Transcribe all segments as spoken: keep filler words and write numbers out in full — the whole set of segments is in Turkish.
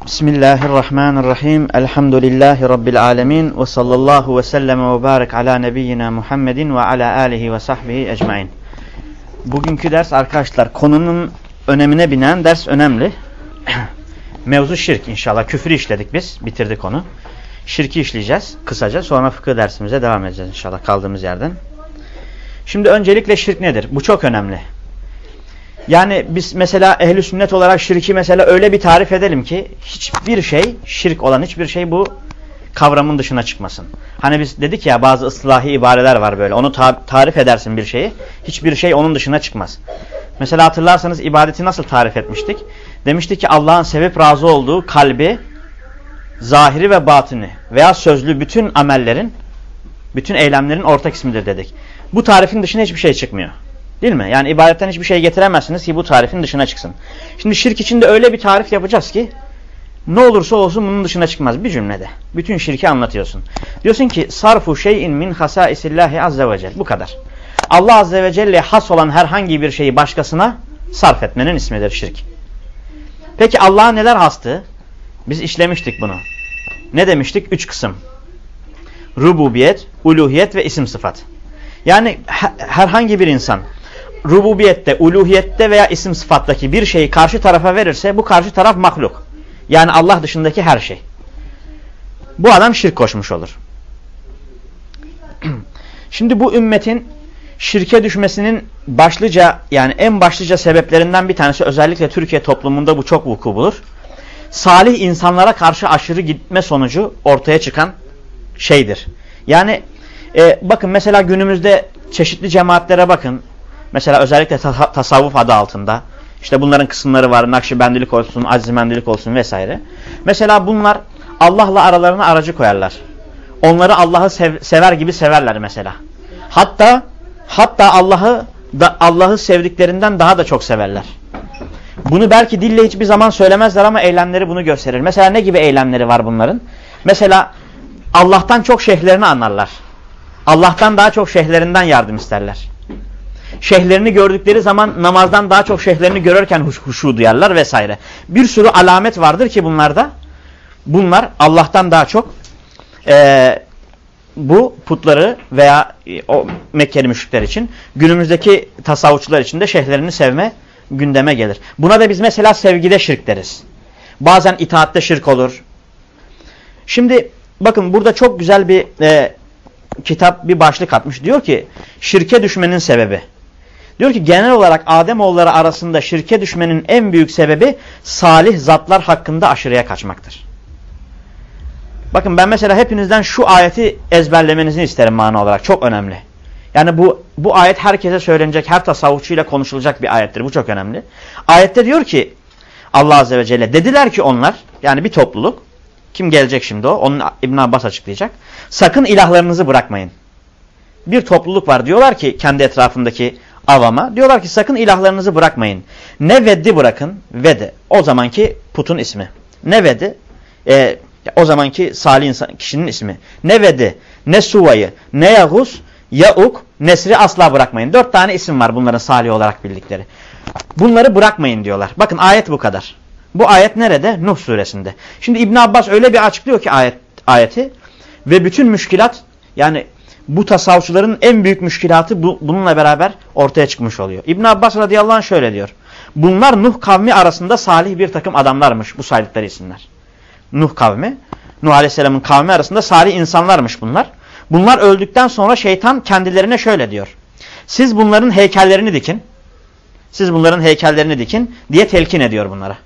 Bismillahirrahmanirrahim. Elhamdülillahi Rabbil alemin. Ve sallallahu ve sellem ve barik ala nebiyyina Muhammedin ve ala alihi ve sahbihi ecmain. Bugünkü ders arkadaşlar konunun önemine binen ders önemli. Mevzu şirk inşallah. Küfrü işledik biz. Bitirdik onu. Şirki işleyeceğiz kısaca. Sonra fıkıh dersimize devam edeceğiz inşallah kaldığımız yerden. Şimdi öncelikle şirk nedir? Bu çok önemli. Yani biz mesela ehl-i sünnet olarak şirki mesela öyle bir tarif edelim ki hiçbir şey, şirk olan hiçbir şey bu kavramın dışına çıkmasın. Hani biz dedik ya bazı ıslahi ibareler var böyle. Onu ta tarif edersin bir şeyi. Hiçbir şey onun dışına çıkmaz. Mesela hatırlarsanız ibadeti nasıl tarif etmiştik? Demiştik ki Allah'ın sevip razı olduğu kalbi, zahiri ve batini veya sözlü bütün amellerin, bütün eylemlerin ortak ismidir dedik. Bu tarifin dışına hiçbir şey çıkmıyor. Değil mi? Yani ibadetten hiçbir şey getiremezsiniz ki bu tarifin dışına çıksın. Şimdi şirk için de öyle bir tarif yapacağız ki ne olursa olsun bunun dışına çıkmaz bir cümlede. Bütün şirki anlatıyorsun. Diyorsun ki sarfu şeyin min hasaisillahi azze ve celle. Bu kadar. Allah azze ve celle'ye has olan herhangi bir şeyi başkasına sarf etmenin ismidir şirk. Peki Allah'a neler hastı? Biz işlemiştik bunu. Ne demiştik? Üç kısım. Rububiyet, uluhiyet ve isim sıfat. Yani herhangi bir insan rububiyette, uluhiyette veya isim sıfattaki bir şeyi karşı tarafa verirse bu karşı taraf mahluk. Yani Allah dışındaki her şey. Bu adam şirk koşmuş olur. Şimdi bu ümmetin şirke düşmesinin başlıca yani en başlıca sebeplerinden bir tanesi özellikle Türkiye toplumunda bu çok vuku bulur. Salih insanlara karşı aşırı gitme sonucu ortaya çıkan şeydir. Yani e, bakın mesela günümüzde çeşitli cemaatlere bakın. Mesela özellikle ta tasavvuf adı altında. İşte bunların kısımları var. Nakşibendilik olsun, Azimendilik olsun vesaire. Mesela bunlar Allah'la aralarına aracı koyarlar. Onları Allah'ı sev sever gibi severler mesela. Hatta hatta Allah'ı da Allah'ı sevdiklerinden daha da çok severler. Bunu belki dille hiçbir zaman söylemezler ama eylemleri bunu gösterir. Mesela ne gibi eylemleri var bunların? Mesela Allah'tan çok şeyhlerini anlarlar. Allah'tan daha çok şeyhlerinden yardım isterler. Şeyhlerini gördükleri zaman namazdan daha çok şeyhlerini görürken huş huşu duyarlar vesaire. Bir sürü alamet vardır ki bunlarda. Bunlar Allah'tan daha çok e, bu putları veya e, o Mekkeli müşrikler için günümüzdeki tasavvufçular için de şeyhlerini sevme gündeme gelir. Buna da biz mesela sevgide şirk deriz. Bazen itaatte şirk olur. Şimdi bakın burada çok güzel bir e, kitap bir başlık atmış. Diyor ki şirke düşmenin sebebi. Diyor ki genel olarak Ademoğulları arasında şirke düşmenin en büyük sebebi salih zatlar hakkında aşırıya kaçmaktır. Bakın ben mesela hepinizden şu ayeti ezberlemenizi isterim mana olarak. Çok önemli. Yani bu bu ayet herkese söylenecek, her tasavvufçuyla konuşulacak bir ayettir. Bu çok önemli. Ayette diyor ki Allah Azze ve Celle dediler ki onlar yani bir topluluk. Kim gelecek şimdi o? Onun İbn Abbas açıklayacak. Sakın ilahlarınızı bırakmayın. Bir topluluk var diyorlar ki kendi etrafındaki avama. Diyorlar ki sakın ilahlarınızı bırakmayın. Ne veddi bırakın. Vedi. O zamanki putun ismi. Ne vedi. E, o zamanki salih insan, kişinin ismi. Ne vedi. Ne suvayı. Ne yahus. Yauk. Nesri asla bırakmayın. Dört tane isim var bunların salih olarak bildikleri. Bunları bırakmayın diyorlar. Bakın ayet bu kadar. Bu ayet nerede? Nuh suresinde. Şimdi İbn Abbas öyle bir açıklıyor ki ayet, ayeti ve bütün müşkilat yani bu tasavvufçuların en büyük müşkilatı bu, bununla beraber ortaya çıkmış oluyor. İbn Abbas radıyallahu anh şöyle diyor. Bunlar Nuh kavmi arasında salih bir takım adamlarmış bu saydıkları isimler. Nuh kavmi, Nuh aleyhisselamın kavmi arasında salih insanlarmış bunlar. Bunlar öldükten sonra şeytan kendilerine şöyle diyor. Siz bunların heykellerini dikin. Siz bunların heykellerini dikin diye telkin ediyor bunlara.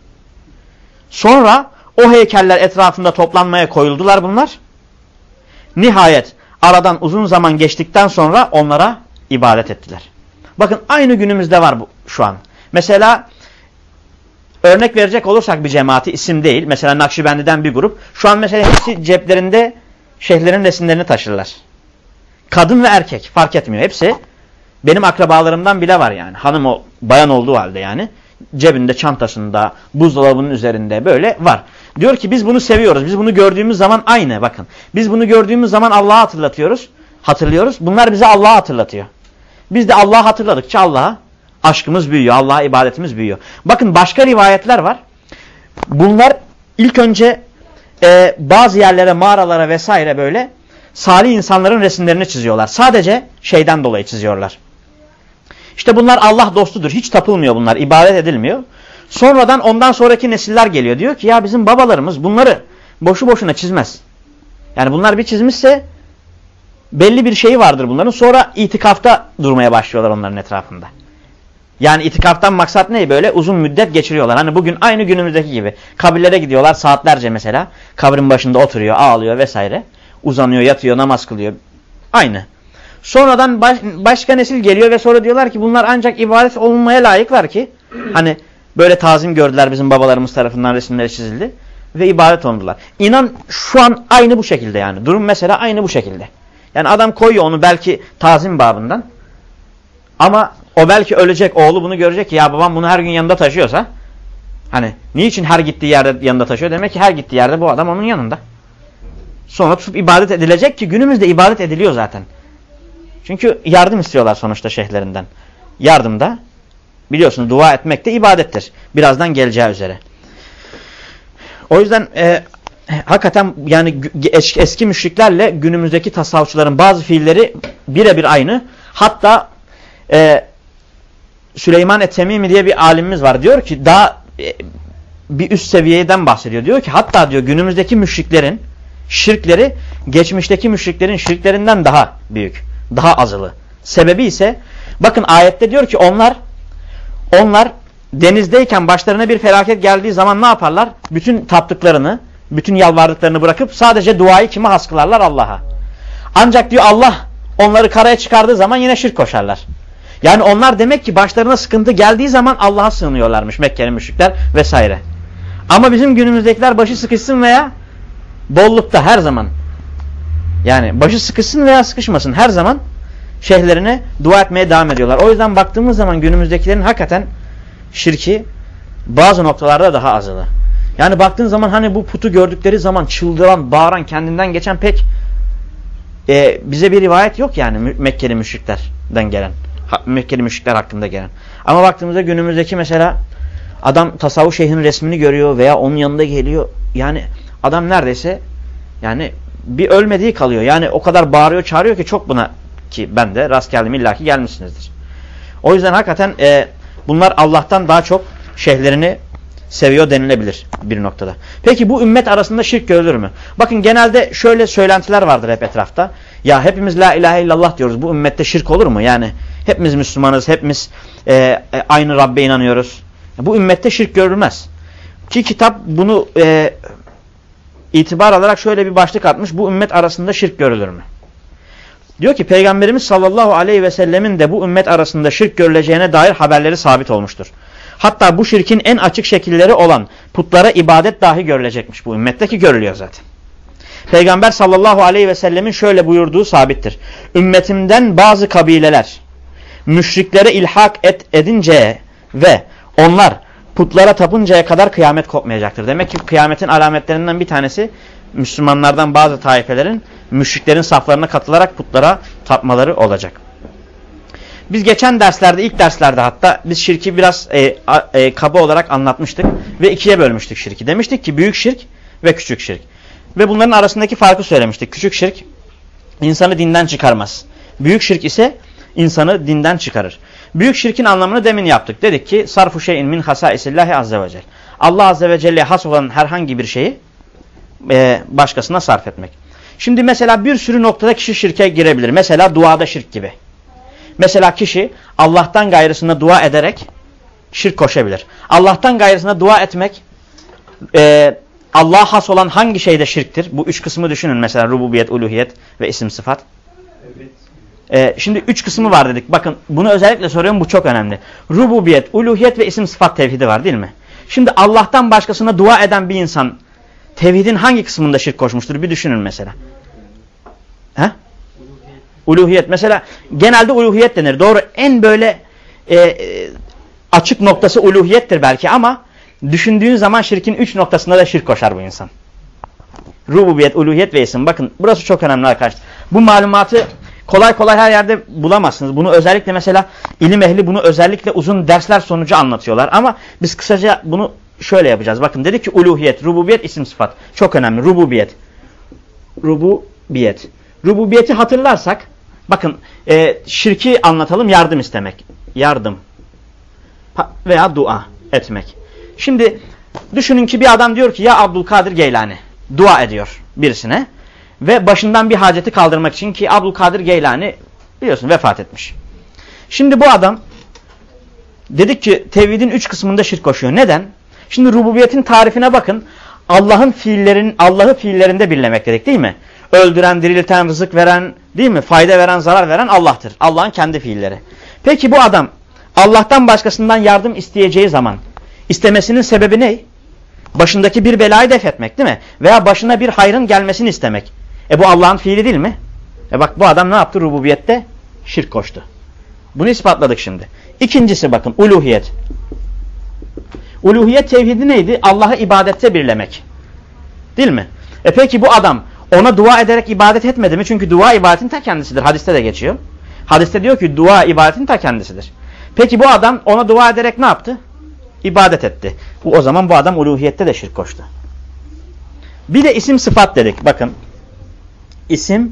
Sonra o heykeller etrafında toplanmaya koyuldular bunlar. Nihayet aradan uzun zaman geçtikten sonra onlara ibadet ettiler. Bakın aynı günümüzde var bu şu an. Mesela örnek verecek olursak bir cemaati isim değil. Mesela Nakşibendi'den bir grup. Şu an mesela hepsi ceplerinde şeyhlerin resimlerini taşırlar. Kadın ve erkek fark etmiyor. Hepsi benim akrabalarımdan bile var yani. Hanım o bayan olduğu halde yani. Cebinde, çantasında, buzdolabının üzerinde böyle var. Diyor ki biz bunu seviyoruz. Biz bunu gördüğümüz zaman aynı bakın. Biz bunu gördüğümüz zaman Allah'ı hatırlatıyoruz. Hatırlıyoruz. Bunlar bize Allah'ı hatırlatıyor. Biz de Allah'ı hatırladıkça Allah'a aşkımız büyüyor. Allah'a ibadetimiz büyüyor. Bakın başka rivayetler var. Bunlar ilk önce e, bazı yerlere, mağaralara vesaire böyle salih insanların resimlerini çiziyorlar. Sadece şeyden dolayı çiziyorlar. İşte bunlar Allah dostudur. Hiç tapılmıyor bunlar. İbadet edilmiyor. Sonradan ondan sonraki nesiller geliyor. Diyor ki ya bizim babalarımız bunları boşu boşuna çizmez. Yani bunlar bir çizmişse belli bir şeyi vardır bunların. Sonra itikafta durmaya başlıyorlar onların etrafında. Yani itikaftan maksat ne? Böyle uzun müddet geçiriyorlar. Hani bugün aynı günümüzdeki gibi. Kabirlere gidiyorlar saatlerce mesela. Kabrin başında oturuyor, ağlıyor vesaire. Uzanıyor, yatıyor, namaz kılıyor. Aynı. Sonradan baş, başka nesil geliyor ve sonra diyorlar ki bunlar ancak ibadet olunmaya layıklar ki. Hani böyle tazim gördüler, bizim babalarımız tarafından resimleri çizildi. Ve ibadet olundular. İnan şu an aynı bu şekilde yani. Durum mesela aynı bu şekilde. Yani adam koyuyor onu belki tazim babından. Ama o belki ölecek, oğlu bunu görecek ki ya babam bunu her gün yanında taşıyorsa. Hani niçin her gittiği yerde yanında taşıyor? Demek ki her gittiği yerde bu adam onun yanında. Sonra tutup ibadet edilecek ki günümüzde ibadet ediliyor zaten. Çünkü yardım istiyorlar sonuçta şeyhlerinden. Yardımda biliyorsunuz dua etmek de ibadettir. Birazdan geleceği üzere. O yüzden e, hakikaten yani eski, eski müşriklerle günümüzdeki tasavvufçuların bazı fiilleri birebir aynı. Hatta e, Süleyman et-Temimi diye bir alimimiz var. Diyor ki daha e, bir üst seviyeden bahsediyor. Diyor ki hatta diyor günümüzdeki müşriklerin şirkleri geçmişteki müşriklerin şirklerinden daha büyük. Daha azılı. Sebebi ise bakın ayette diyor ki onlar onlar denizdeyken başlarına bir felaket geldiği zaman ne yaparlar? Bütün taptıklarını, bütün yalvardıklarını bırakıp sadece duayı kime has kılarlar? Allah'a. Ancak diyor Allah onları karaya çıkardığı zaman yine şirk koşarlar. Yani onlar demek ki başlarına sıkıntı geldiği zaman Allah'a sığınıyorlarmış Mekkeli müşrikler vesaire. Ama bizim günümüzdekiler başı sıkışsın veya bollukta her zaman. Yani başı sıkışsın veya sıkışmasın her zaman şeyhlerine dua etmeye devam ediyorlar. O yüzden baktığımız zaman günümüzdekilerin hakikaten şirki bazı noktalarda daha azılı. Yani baktığın zaman hani bu putu gördükleri zaman çıldıran, bağıran, kendinden geçen pek e, bize bir rivayet yok yani Mekkeli müşriklerden gelen. Mekkeli müşrikler hakkında gelen. Ama baktığımızda günümüzdeki mesela adam tasavvuf şeyhinin resmini görüyor veya onun yanında geliyor. Yani adam neredeyse yani bir ölmediği kalıyor. Yani o kadar bağırıyor, çağırıyor ki çok buna ki ben de rast geldim illaki gelmişsinizdir. O yüzden hakikaten e, bunlar Allah'tan daha çok şeyhlerini seviyor denilebilir bir noktada. Peki bu ümmet arasında şirk görülür mü? Bakın genelde şöyle söylentiler vardır hep etrafta. Ya hepimiz la ilahe illallah diyoruz. Bu ümmette şirk olur mu? Yani hepimiz Müslümanız, hepimiz e, e, aynı Rabbe inanıyoruz. Bu ümmette şirk görülmez. Ki kitap bunu e, itibar alarak şöyle bir başlık atmış. Bu ümmet arasında şirk görülür mü? Diyor ki Peygamberimiz sallallahu aleyhi ve sellemin de bu ümmet arasında şirk görüleceğine dair haberleri sabit olmuştur. Hatta bu şirkin en açık şekilleri olan putlara ibadet dahi görülecekmiş bu ümmetteki görülüyor zaten. Peygamber sallallahu aleyhi ve sellemin şöyle buyurduğu sabittir. Ümmetimden bazı kabileler müşriklere ilhak et edince ve onlar putlara tapıncaya kadar kıyamet kopmayacaktır. Demek ki kıyametin alametlerinden bir tanesi Müslümanlardan bazı taifelerin müşriklerin saflarına katılarak putlara tapmaları olacak. Biz geçen derslerde, ilk derslerde hatta biz şirki biraz e, e, kaba olarak anlatmıştık ve ikiye bölmüştük şirki. Demiştik ki büyük şirk ve küçük şirk. Ve bunların arasındaki farkı söylemiştik. Küçük şirk insanı dinden çıkarmaz. Büyük şirk ise insanı dinden çıkarır. Büyük şirkin anlamını demin yaptık. Dedik ki sarfu şeyin min hasaisillahi azze ve celle. Allah azze ve celle'ye has olan herhangi bir şeyi e, başkasına sarf etmek. Şimdi mesela bir sürü noktada kişi şirke girebilir. Mesela duada şirk gibi. Mesela kişi Allah'tan gayrısına dua ederek şirk koşabilir. Allah'tan gayrısına dua etmek e, Allah'a has olan hangi şeyde şirktir? Bu üç kısmı düşünün mesela rububiyet, uluhiyet ve isim sıfat. Evet. E, şimdi üç kısmı var dedik. Bakın bunu özellikle soruyorum, bu çok önemli. Rububiyet, uluhiyet ve isim sıfat tevhidi var değil mi? Şimdi Allah'tan başkasına dua eden bir insan tevhidin hangi kısmında şirk koşmuştur? Bir düşünün mesela. He? Uluhiyet. Mesela genelde uluhiyet denir. Doğru, en böyle e, e, açık noktası uluhiyettir belki ama düşündüğün zaman şirkin üç noktasında da şirk koşar bu insan. Rububiyet, uluhiyet ve isim. Bakın burası çok önemli arkadaşlar. Bu malumatı kolay kolay her yerde bulamazsınız. Bunu özellikle mesela ilim ehli bunu özellikle uzun dersler sonucu anlatıyorlar. Ama biz kısaca bunu şöyle yapacağız. Bakın dedik ki uluhiyet, rububiyet, isim sıfat. Çok önemli. Rububiyet. Rububiyet. Rububiyeti hatırlarsak bakın e, şirki anlatalım, yardım istemek. Yardım veya dua etmek. Şimdi düşünün ki bir adam diyor ki ya Abdülkadir Geylani dua ediyor birisine ve başından bir haceti kaldırmak için ki Abdülkadir Geylani biliyorsun vefat etmiş. Şimdi bu adam dedik ki tevhidin üç kısmında şirk koşuyor. Neden? Şimdi rububiyetin tarifine bakın. Allah'ın fiillerin Allah'ı fiillerinde birlemek dedik değil mi? Öldüren, dirilten, rızık veren, değil mi? Fayda veren, zarar veren Allah'tır. Allah'ın kendi fiilleri. Peki bu adam Allah'tan başkasından yardım isteyeceği zaman istemesinin sebebi ne? Başındaki bir belayı def etmek değil mi? Veya başına bir hayrın gelmesini istemek. E bu Allah'ın fiili değil mi? E bak bu adam ne yaptı? Rububiyette şirk koştu. Bunu ispatladık şimdi. İkincisi bakın uluhiyet. Uluhiyet tevhidi neydi? Allah'ı ibadette birlemek. Değil mi? E peki bu adam ona dua ederek ibadet etmedi mi? Çünkü dua ibadetin ta kendisidir. Hadiste de geçiyor. Hadiste diyor ki dua ibadetin ta kendisidir. Peki bu adam ona dua ederek ne yaptı? İbadet etti. O zaman bu adam uluhiyette de şirk koştu. Bir de isim sıfat dedik. Bakın. İsim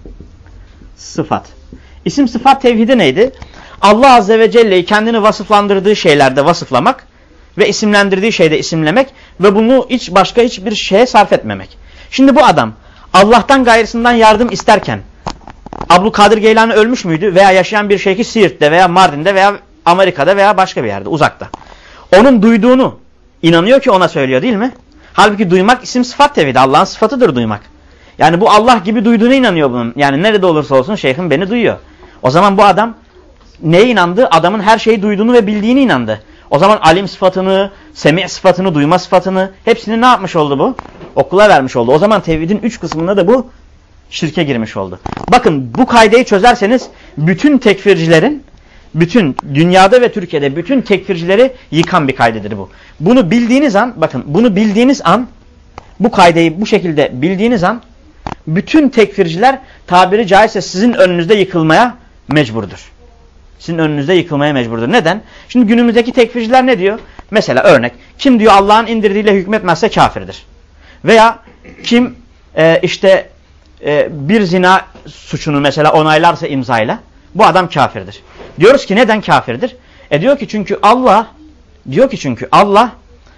sıfat. İsim sıfat tevhidi neydi? Allah Azze ve Celle'yi kendini vasıflandırdığı şeylerde vasıflamak ve isimlendirdiği şeyde isimlemek ve bunu hiç başka hiçbir şeye sarf etmemek. Şimdi bu adam Allah'tan gayrısından yardım isterken Abdülkadir Geylani ölmüş müydü? Veya yaşayan bir şeyhi Siirt'te veya Mardin'de veya Amerika'da veya başka bir yerde uzakta. Onun duyduğunu inanıyor ki ona söylüyor değil mi? Halbuki duymak isim sıfat tevhidi. Allah'ın sıfatıdır duymak. Yani bu Allah gibi duyduğuna inanıyor bunun. Yani nerede olursa olsun şeyhim beni duyuyor. O zaman bu adam neye inandı? Adamın her şeyi duyduğunu ve bildiğini inandı. O zaman alim sıfatını, semi' sıfatını, duyma sıfatını hepsini ne yapmış oldu bu? Okula vermiş oldu. O zaman tevhidin üç kısmında da bu şirke girmiş oldu. Bakın bu kaideyi çözerseniz bütün tekfircilerin, bütün dünyada ve Türkiye'de bütün tekfircileri yıkan bir kaydedir bu. Bunu bildiğiniz an, bakın bunu bildiğiniz an, bu kaideyi bu şekilde bildiğiniz an bütün tekfirciler tabiri caizse sizin önünüzde yıkılmaya mecburdur. Sizin önünüzde yıkılmaya mecburdur. Neden? Şimdi günümüzdeki tekfirciler ne diyor? Mesela örnek. Kim diyor Allah'ın indirdiğiyle hükmetmezse kafirdir. Veya kim e, işte e, bir zina suçunu mesela onaylarsa imzayla bu adam kafirdir. Diyoruz ki neden kafirdir? E diyor ki çünkü Allah diyor ki çünkü Allah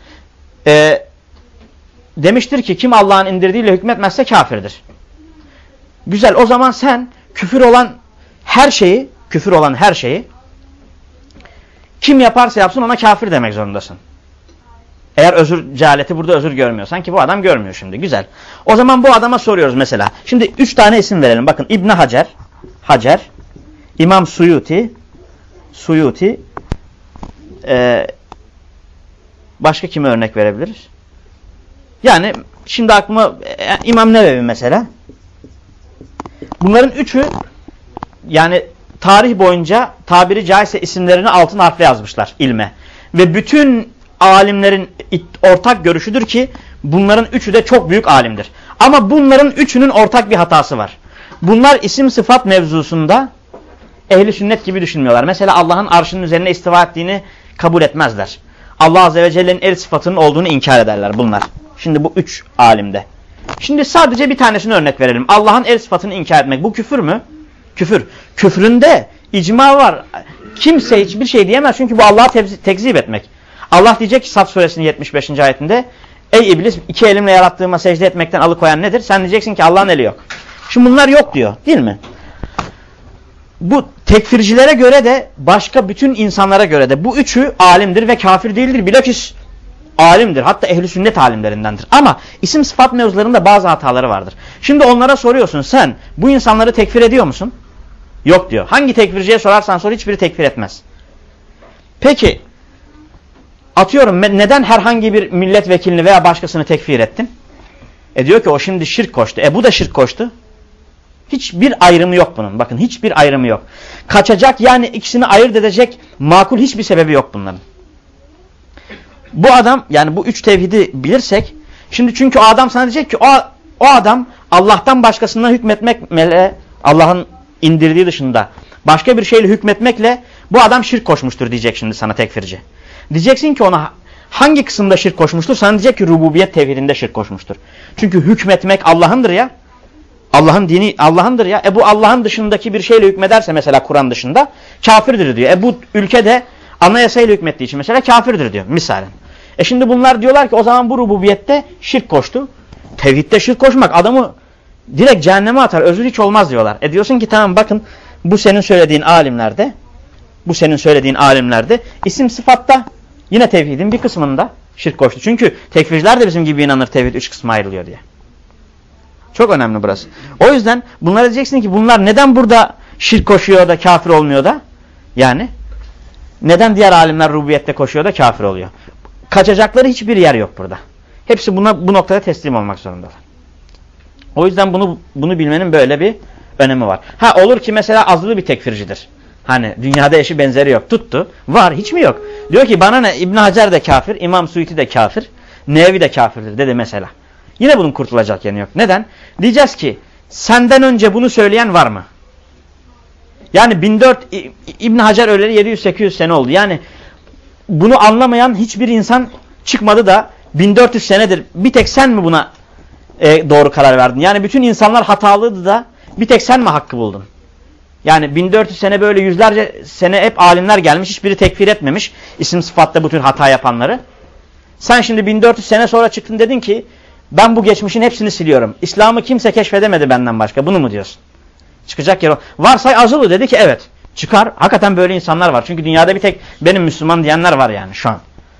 e, demiştir ki kim Allah'ın indirdiğiyle hükmetmezse kafirdir. Güzel, o zaman sen küfür olan her şeyi küfür olan her şeyi kim yaparsa yapsın ona kafir demek zorundasın. Eğer özür cehaleti burada özür görmüyorsan ki bu adam görmüyor şimdi. Güzel. O zaman bu adama soruyoruz mesela. Şimdi üç tane isim verelim. Bakın İbn Hacer, Hacer, İmam Suyuti, Suyuti, e, başka kime örnek verebiliriz? Yani şimdi aklıma e, İmam Nevevi mesela. Bunların üçü yani tarih boyunca tabiri caizse isimlerini altın harfle yazmışlar ilme. Ve bütün alimlerin ortak görüşüdür ki bunların üçü de çok büyük alimdir. Ama bunların üçünün ortak bir hatası var. Bunlar isim sıfat mevzusunda ehli sünnet gibi düşünmüyorlar. Mesela Allah'ın arşının üzerine istiva ettiğini kabul etmezler. Allah Azze ve Celle'nin el sıfatının olduğunu inkar ederler bunlar. Şimdi bu üç alimde. Şimdi sadece bir tanesini örnek verelim. Allah'ın el sıfatını inkar etmek bu küfür mü? Küfür. Küfründe icma var. Kimse hiçbir şey diyemez çünkü bu Allah'ı tekzip etmek. Allah diyecek ki Saf suresinin yetmiş beşinci ayetinde ey iblis iki elimle yarattığıma secde etmekten alıkoyan nedir? Sen diyeceksin ki Allah'ın eli yok. Şimdi bunlar yok diyor değil mi? Bu tekfircilere göre de başka bütün insanlara göre de bu üçü alimdir ve kafir değildir. Bilakis alimdir. Hatta ehli sünnet alimlerindendir. Ama isim sıfat mevzularında bazı hataları vardır. Şimdi onlara soruyorsun sen bu insanları tekfir ediyor musun? Yok diyor. Hangi tekfirciye sorarsan sor hiçbiri tekfir etmez. Peki atıyorum neden herhangi bir milletvekilini veya başkasını tekfir ettin? E diyor ki o şimdi şirk koştu. E bu da şirk koştu. Hiçbir ayrımı yok bunun. Bakın hiçbir ayrımı yok. Kaçacak yani ikisini ayırt edecek makul hiçbir sebebi yok bunların. Bu adam yani bu üç tevhidi bilirsek şimdi çünkü o adam sana diyecek ki o, o adam Allah'tan başkasına hükmetmekle Allah'ın indirdiği dışında başka bir şeyle hükmetmekle bu adam şirk koşmuştur diyecek şimdi sana tekfirci. Diyeceksin ki ona Hangi kısımda şirk koşmuştur? Sana diyecek ki rububiyet tevhidinde şirk koşmuştur. Çünkü hükmetmek Allah'ındır ya. Allah'ın dini Allah'ındır ya. E bu Allah'ın dışındaki bir şeyle hükmederse mesela Kur'an dışında kafirdir diyor. E bu ülkede anayasayla hükmettiği için mesela kafirdir diyor misalen. E şimdi bunlar diyorlar ki o zaman bu rububiyette şirk koştu. Tevhidde şirk koşmak adamı direkt cehenneme atar. Özür hiç olmaz diyorlar. E diyorsun ki tamam bakın bu senin söylediğin alimlerde bu senin söylediğin alimlerde isim sıfatta yine tevhidin bir kısmında şirk koştu. Çünkü tekfirciler de bizim gibi inanır tevhid üç kısma ayrılıyor diye. Çok önemli burası. O yüzden bunlara diyeceksin ki bunlar neden burada şirk koşuyor da kafir olmuyor da? Yani neden diğer alimler rububiyette koşuyor da kafir oluyor? Kaçacakları hiçbir yer yok burada. Hepsi buna bu noktada teslim olmak zorundalar. O yüzden bunu bunu bilmenin böyle bir önemi var. Ha olur ki mesela azılı bir tekfircidir. Hani dünyada eşi benzeri yok. Tuttu. Var. Hiç mi yok? Diyor ki bana ne? İbn Hacer de kafir. İmam Suyuti de kafir. Nevevi de kafirdir dedi mesela. Yine bunun kurtulacak yanı yok. Neden? Diyeceğiz ki senden önce bunu söyleyen var mı? Yani bin dört İbn Hacer öleli yedi yüz sekiz yüz sene oldu. Yani bunu anlamayan hiçbir insan çıkmadı da bin dört yüz senedir bir tek sen mi buna e, doğru karar verdin? Yani bütün insanlar hatalıydı da bir tek sen mi hakkı buldun? Yani bin dört yüz sene böyle yüzlerce sene hep alimler gelmiş. Hiçbiri tekfir etmemiş. İsim sıfatta bütün hata yapanları. Sen şimdi bin dört yüz sene sonra çıktın dedin ki ben bu geçmişin hepsini siliyorum. İslam'ı kimse keşfedemedi benden başka. Bunu mu diyorsun? Çıkacak yer o. Varsay Azılı dedi ki evet. Çıkar. Hakikaten böyle insanlar var. Çünkü dünyada bir tek benim Müslüman diyenler var yani şu an.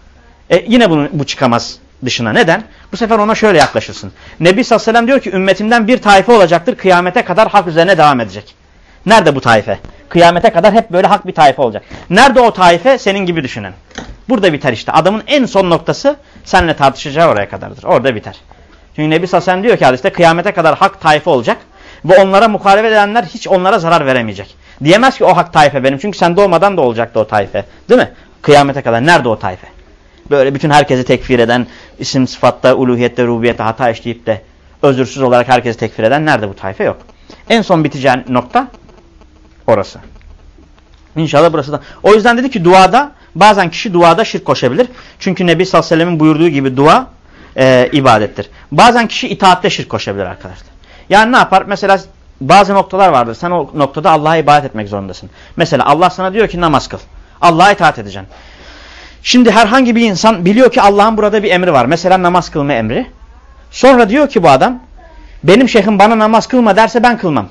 E yine bunu, bu çıkamaz dışına. Neden? Bu sefer ona şöyle yaklaşırsın. Nebi sallallahu aleyhi ve sellem diyor ki ümmetimden bir taife olacaktır. Kıyamete kadar hak üzerine devam edecek. Nerede bu taife? Kıyamete kadar hep böyle hak bir taife olacak. Nerede o taife? Senin gibi düşünen. Burada biter işte. Adamın en son noktası seninle tartışacağı oraya kadardır. Orada biter. Çünkü Nebi sallallahu aleyhi ve sellem diyor ki hadiste kıyamete kadar hak taife olacak. Ve onlara muhalefet edenler hiç onlara zarar veremeyecek. Diyemez ki o hak taife benim. Çünkü sen doğmadan da olacaktı o taife. Değil mi? Kıyamete kadar. Nerede o taife? Böyle bütün herkesi tekfir eden, isim sıfatta, uluhiyette, rububiyette hata işleyip de özürsüz olarak herkesi tekfir eden nerede bu taife? Yok. En son biteceği nokta orası. İnşallah burası da. O yüzden dedi ki duada bazen kişi duada şirk koşabilir. Çünkü Nebi sallallahu aleyhi ve sellem'in buyurduğu gibi dua e, ibadettir. Bazen kişi itaatte şirk koşabilir arkadaşlar. Yani ne yapar? Mesela bazı noktalar vardır. Sen o noktada Allah'a ibadet etmek zorundasın. Mesela Allah sana diyor ki namaz kıl. Allah'a itaat edeceksin. Şimdi herhangi bir insan biliyor ki Allah'ın burada bir emri var. Mesela namaz kılma emri. Sonra diyor ki bu adam benim şeyhim bana namaz kılma derse ben kılmam.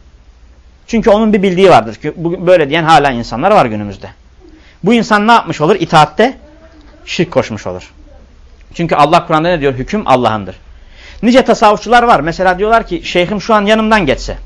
Çünkü onun bir bildiği vardır ki böyle diyen hala insanlar var günümüzde. Bu insan ne yapmış olur? İtaatte şirk koşmuş olur. Çünkü Allah Kur'an'da ne diyor? Hüküm Allah'ındır. Nice tasavvufçular var. Mesela diyorlar ki şeyhim şu an yanımdan geçse.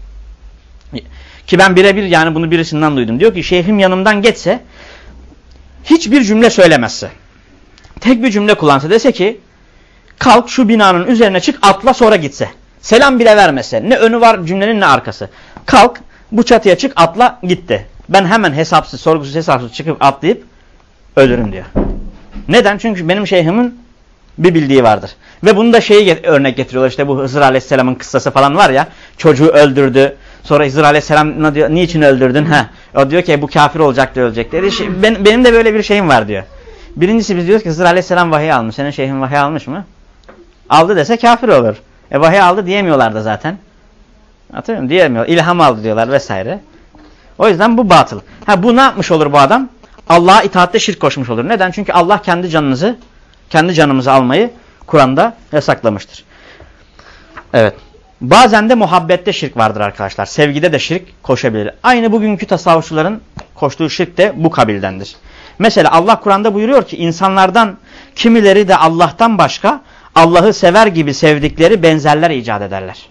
Ki ben birebir yani bunu birisinden duydum. Diyor ki şeyhim yanımdan geçse hiçbir cümle söylemezse. Tek bir cümle kullansa dese ki kalk şu binanın üzerine çık atla sonra gitse. Selam bile vermese. Ne önü var cümlenin ne arkası. Kalk bu çatıya çık atla gitti. Ben hemen hesapsız sorgusuz hesapsız çıkıp atlayıp ölürüm diyor. Neden? Çünkü benim şeyhimin bir bildiği vardır. Ve bunu da şeyi get örnek getiriyorlar. İşte bu Hızır Aleyhisselam'ın kıssası falan var ya. Çocuğu öldürdü. Sonra Hızır Aleyhisselam diyor, niçin öldürdün? Ha. O diyor ki bu kafir olacaktı ölecek. Dedi, şey, ben, benim de böyle bir şeyim var diyor. Birincisi biz diyoruz ki Hızır Aleyhisselam vahiy almış. Senin şeyhin vahiy almış mı? Aldı dese kafir olur. E vahiy aldı diyemiyorlar da zaten. Hatırlıyor musun? Diyemiyor. İlham aldı diyorlar vesaire. O yüzden bu batıl. Ha bu ne yapmış olur bu adam? Allah'a itaatte şirk koşmuş olur. Neden? Çünkü Allah kendi canınızı, kendi canımızı almayı Kur'an'da yasaklamıştır. Evet. Bazen de muhabbette şirk vardır arkadaşlar. Sevgide de şirk koşabilir. Aynı bugünkü tasavvufçuların koştuğu şirk de bu kabildendir. Mesela Allah Kur'an'da buyuruyor ki insanlardan kimileri de Allah'tan başka Allah'ı sever gibi sevdikleri benzerler icat ederler.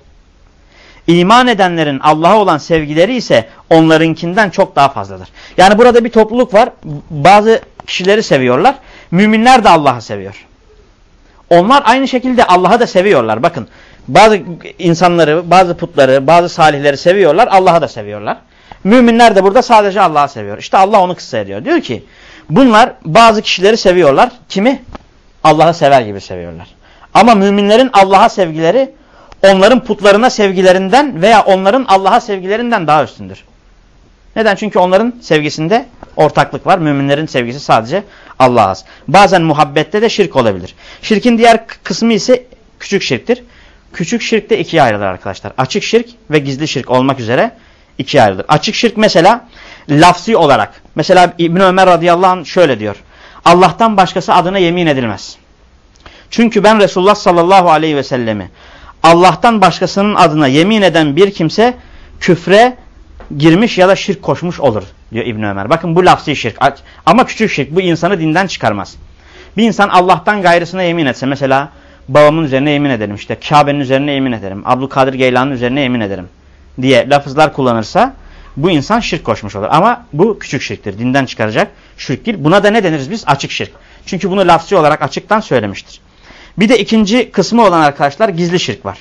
İman edenlerin Allah'a olan sevgileri ise onlarınkinden çok daha fazladır. Yani burada bir topluluk var. Bazı kişileri seviyorlar. Müminler de Allah'ı seviyor. Onlar aynı şekilde Allah'ı da seviyorlar. Bakın bazı insanları, bazı putları, bazı salihleri seviyorlar. Allah'ı da seviyorlar. Müminler de burada sadece Allah'ı seviyor. İşte Allah onu kıssa ediyor. Diyor ki bunlar bazı kişileri seviyorlar. Kimi? Allah'ı sever gibi seviyorlar. Ama müminlerin Allah'a sevgileri onların putlarına sevgilerinden veya onların Allah'a sevgilerinden daha üstündür. Neden? Çünkü onların sevgisinde ortaklık var. Müminlerin sevgisi sadece Allah'a has. Bazen muhabbette de şirk olabilir. Şirkin diğer kısmı ise küçük şirktir. Küçük şirk de ikiye ayrılır arkadaşlar. Açık şirk ve gizli şirk olmak üzere ikiye ayrılır. Açık şirk mesela lafzi olarak. Mesela İbn Ömer radıyallahu anh şöyle diyor. Allah'tan başkası adına yemin edilmez. Çünkü ben Resulullah sallallahu aleyhi ve sellemi Allah'tan başkasının adına yemin eden bir kimse küfre girmiş ya da şirk koşmuş olur diyor İbn Ömer. Bakın bu lafzi şirk ama küçük şirk, bu insanı dinden çıkarmaz. Bir insan Allah'tan gayrısına yemin etse, mesela babamın üzerine yemin ederim, işte Kabe'nin üzerine yemin ederim, Abdülkadir Geylani'nin üzerine yemin ederim diye lafızlar kullanırsa bu insan şirk koşmuş olur. Ama bu küçük şirktir. Dinden çıkaracak şirk değil. Buna da ne deniriz biz? Açık şirk. Çünkü bunu lafzi olarak açıktan söylemiştir. Bir de ikinci kısmı olan arkadaşlar gizli şirk var.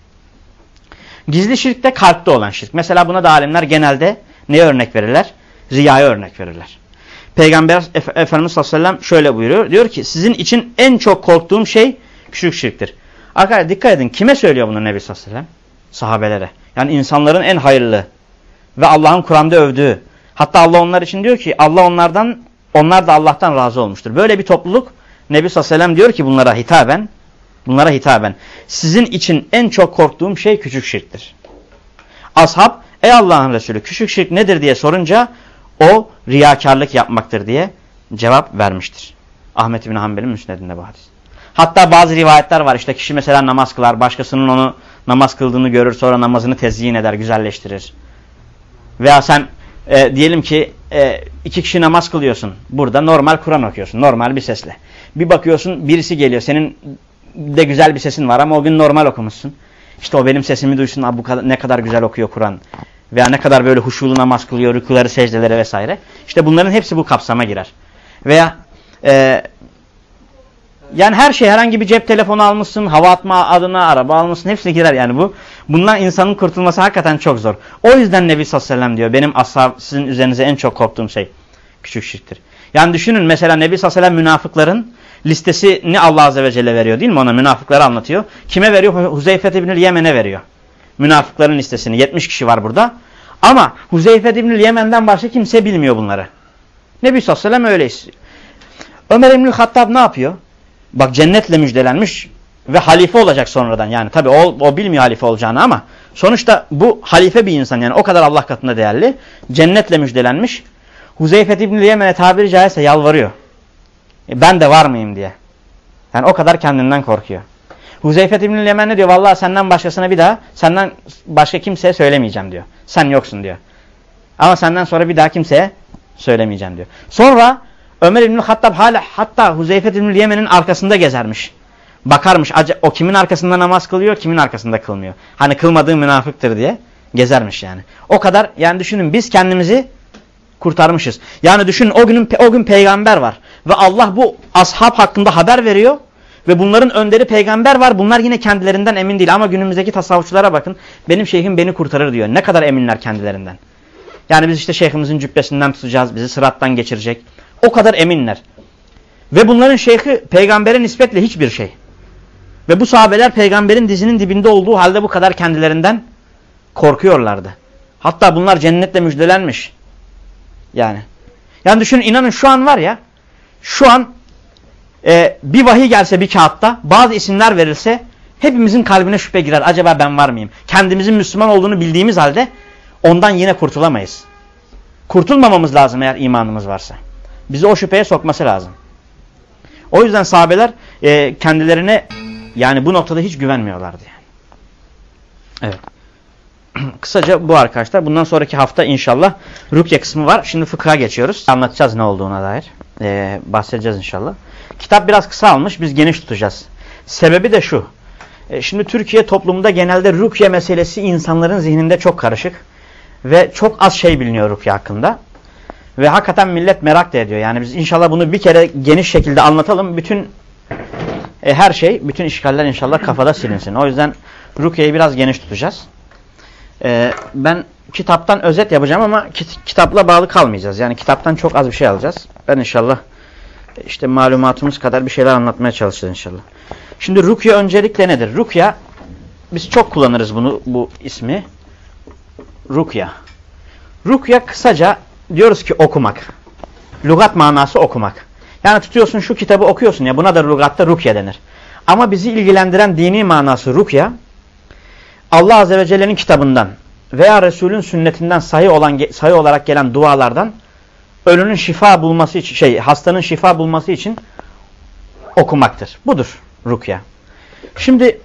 Gizli şirk de kalpte olan şirk. Mesela buna da alimler genelde neye örnek verirler? Riyaya örnek verirler. Peygamber Efendimiz sallallahu aleyhi ve sellem şöyle buyuruyor. Diyor ki sizin için en çok korktuğum şey küçük şirktir. Arkadaşlar dikkat edin. Kime söylüyor bunu Nebi sallallahu aleyhi ve sellem? Sahabelere. Yani insanların en hayırlı ve Allah'ın Kur'an'da övdüğü. Hatta Allah onlar için diyor ki Allah onlardan, onlar da Allah'tan razı olmuştur. Böyle bir topluluk Nebi sallallahu aleyhi ve sellem diyor ki bunlara hitaben, bunlara hitaben sizin için en çok korktuğum şey küçük şirktir. Ashab ey Allah'ın Resulü küçük şirk nedir diye sorunca o riyakarlık yapmaktır diye cevap vermiştir. Ahmet bin Hanbel'in müsnedinde bu hadis. Hatta bazı rivayetler var, işte kişi mesela namaz kılar, başkasının onu namaz kıldığını görür, sonra namazını tezyin eder, güzelleştirir. Veya sen e, diyelim ki e, iki kişi namaz kılıyorsun, burada normal Kur'an okuyorsun, normal bir sesle. Bir bakıyorsun birisi geliyor, senin de güzel bir sesin var ama o gün normal okumuşsun. İşte o benim sesimi duysun, bu kadar, ne kadar güzel okuyor Kur'an. Veya ne kadar böyle huşulu namaz kılıyor, rükûları, secdeleri vesaire. İşte bunların hepsi bu kapsama girer. Veya e, yani her şey, herhangi bir cep telefonu almışsın, hava atma adına araba almışsın, hepsine girer yani bu. Bundan insanın kurtulması hakikaten çok zor. O yüzden Nebi sallallahu aleyhi ve sellem diyor benim ashab sizin üzerinize en çok korktuğum şey küçük şirktir. Yani düşünün mesela Nebi sallallahu aleyhi ve sellem münafıkların listesini Allah azze ve celle veriyor değil mi, ona münafıkları anlatıyor. Kime veriyor? Huzeyfe ibn-i Yemen'e veriyor. Münafıkların listesini. yetmiş kişi var burada. Ama Huzeyfe ibn-i Yemen'den başka kimse bilmiyor bunları. Nebi sallallahu aleyhi ve sellem öyle istiyor. Ömer ibn-i Hattab ne yapıyor? Bak cennetle müjdelenmiş ve halife olacak sonradan. Yani tabi o, o bilmiyor halife olacağını ama sonuçta bu halife bir insan, yani o kadar Allah katında değerli. Cennetle müjdelenmiş. Huzeyfe ibn-i Yemen'e tabiri caizse yalvarıyor. E ben de var mıyım diye. Yani o kadar kendinden korkuyor. Huzeyfe ibn-i Yemen ne diyor? Vallahi senden başkasına bir daha, senden başka kimseye söylemeyeceğim diyor. Sen yoksun diyor. Ama senden sonra bir daha kimseye söylemeyeceğim diyor. Sonra Ömer ibn-i Hattab hala, hatta Huzeyfe ibn-i Yemen'in arkasında gezermiş. Bakarmış o kimin arkasında namaz kılıyor, kimin arkasında kılmıyor. Hani kılmadığı münafıktır diye gezermiş yani. O kadar, yani düşünün biz kendimizi kurtarmışız. Yani düşünün o günün o gün peygamber var ve Allah bu ashab hakkında haber veriyor ve bunların önderi peygamber var. Bunlar yine kendilerinden emin değil ama günümüzdeki tasavvufçulara bakın. Benim şeyhim beni kurtarır diyor. Ne kadar eminler kendilerinden. Yani biz işte şeyhimizin cübbesinden tutacağız, bizi sırattan geçirecek. O kadar eminler. Ve bunların şeyhi peygambere nispetle hiçbir şey. Ve bu sahabeler peygamberin dizinin dibinde olduğu halde bu kadar kendilerinden korkuyorlardı. Hatta bunlar cennetle müjdelenmiş. Yani. Yani düşünün, inanın şu an var ya, şu an e, bir vahiy gelse bir kağıtta, bazı isimler verilse hepimizin kalbine şüphe girer. Acaba ben var mıyım? Kendimizin Müslüman olduğunu bildiğimiz halde ondan yine kurtulamayız. Kurtulmamamız lazım eğer imanımız varsa. Bizi o şüpheye sokması lazım. O yüzden sahabeler e, kendilerine yani bu noktada hiç güvenmiyorlardı yani. Evet. Kısaca bu arkadaşlar. Bundan sonraki hafta inşallah rukye kısmı var. Şimdi fıkha geçiyoruz. Anlatacağız ne olduğuna dair. Ee, bahsedeceğiz inşallah. Kitap biraz kısa almış. Biz geniş tutacağız. Sebebi de şu. Ee, şimdi Türkiye toplumunda genelde rukye meselesi insanların zihninde çok karışık. Ve çok az şey biliniyor rukye hakkında. Ve hakikaten millet merak da ediyor. Yani biz inşallah bunu bir kere geniş şekilde anlatalım. Bütün e, her şey, bütün işgaller inşallah kafada silinsin. O yüzden rukyeyi biraz geniş tutacağız. Ee, ben kitaptan özet yapacağım ama kit kitapla bağlı kalmayacağız. Yani kitaptan çok az bir şey alacağız. Ben inşallah işte malumatımız kadar bir şeyler anlatmaya çalışacağız inşallah. Şimdi rukye öncelikle nedir? Rukya, biz çok kullanırız bunu, bu ismi. Rukya. Rukya kısaca diyoruz ki okumak. Lügat manası okumak. Yani tutuyorsun şu kitabı okuyorsun ya, buna da lügatta rukya denir. Ama bizi ilgilendiren dini manası rukya, Allah Azze ve Celle'nin kitabından veya Resulün sünnetinden sahih olan sahih olarak gelen dualardan ölünün şifa bulması için, şey hastanın şifa bulması için okumaktır. Budur rukya. Şimdi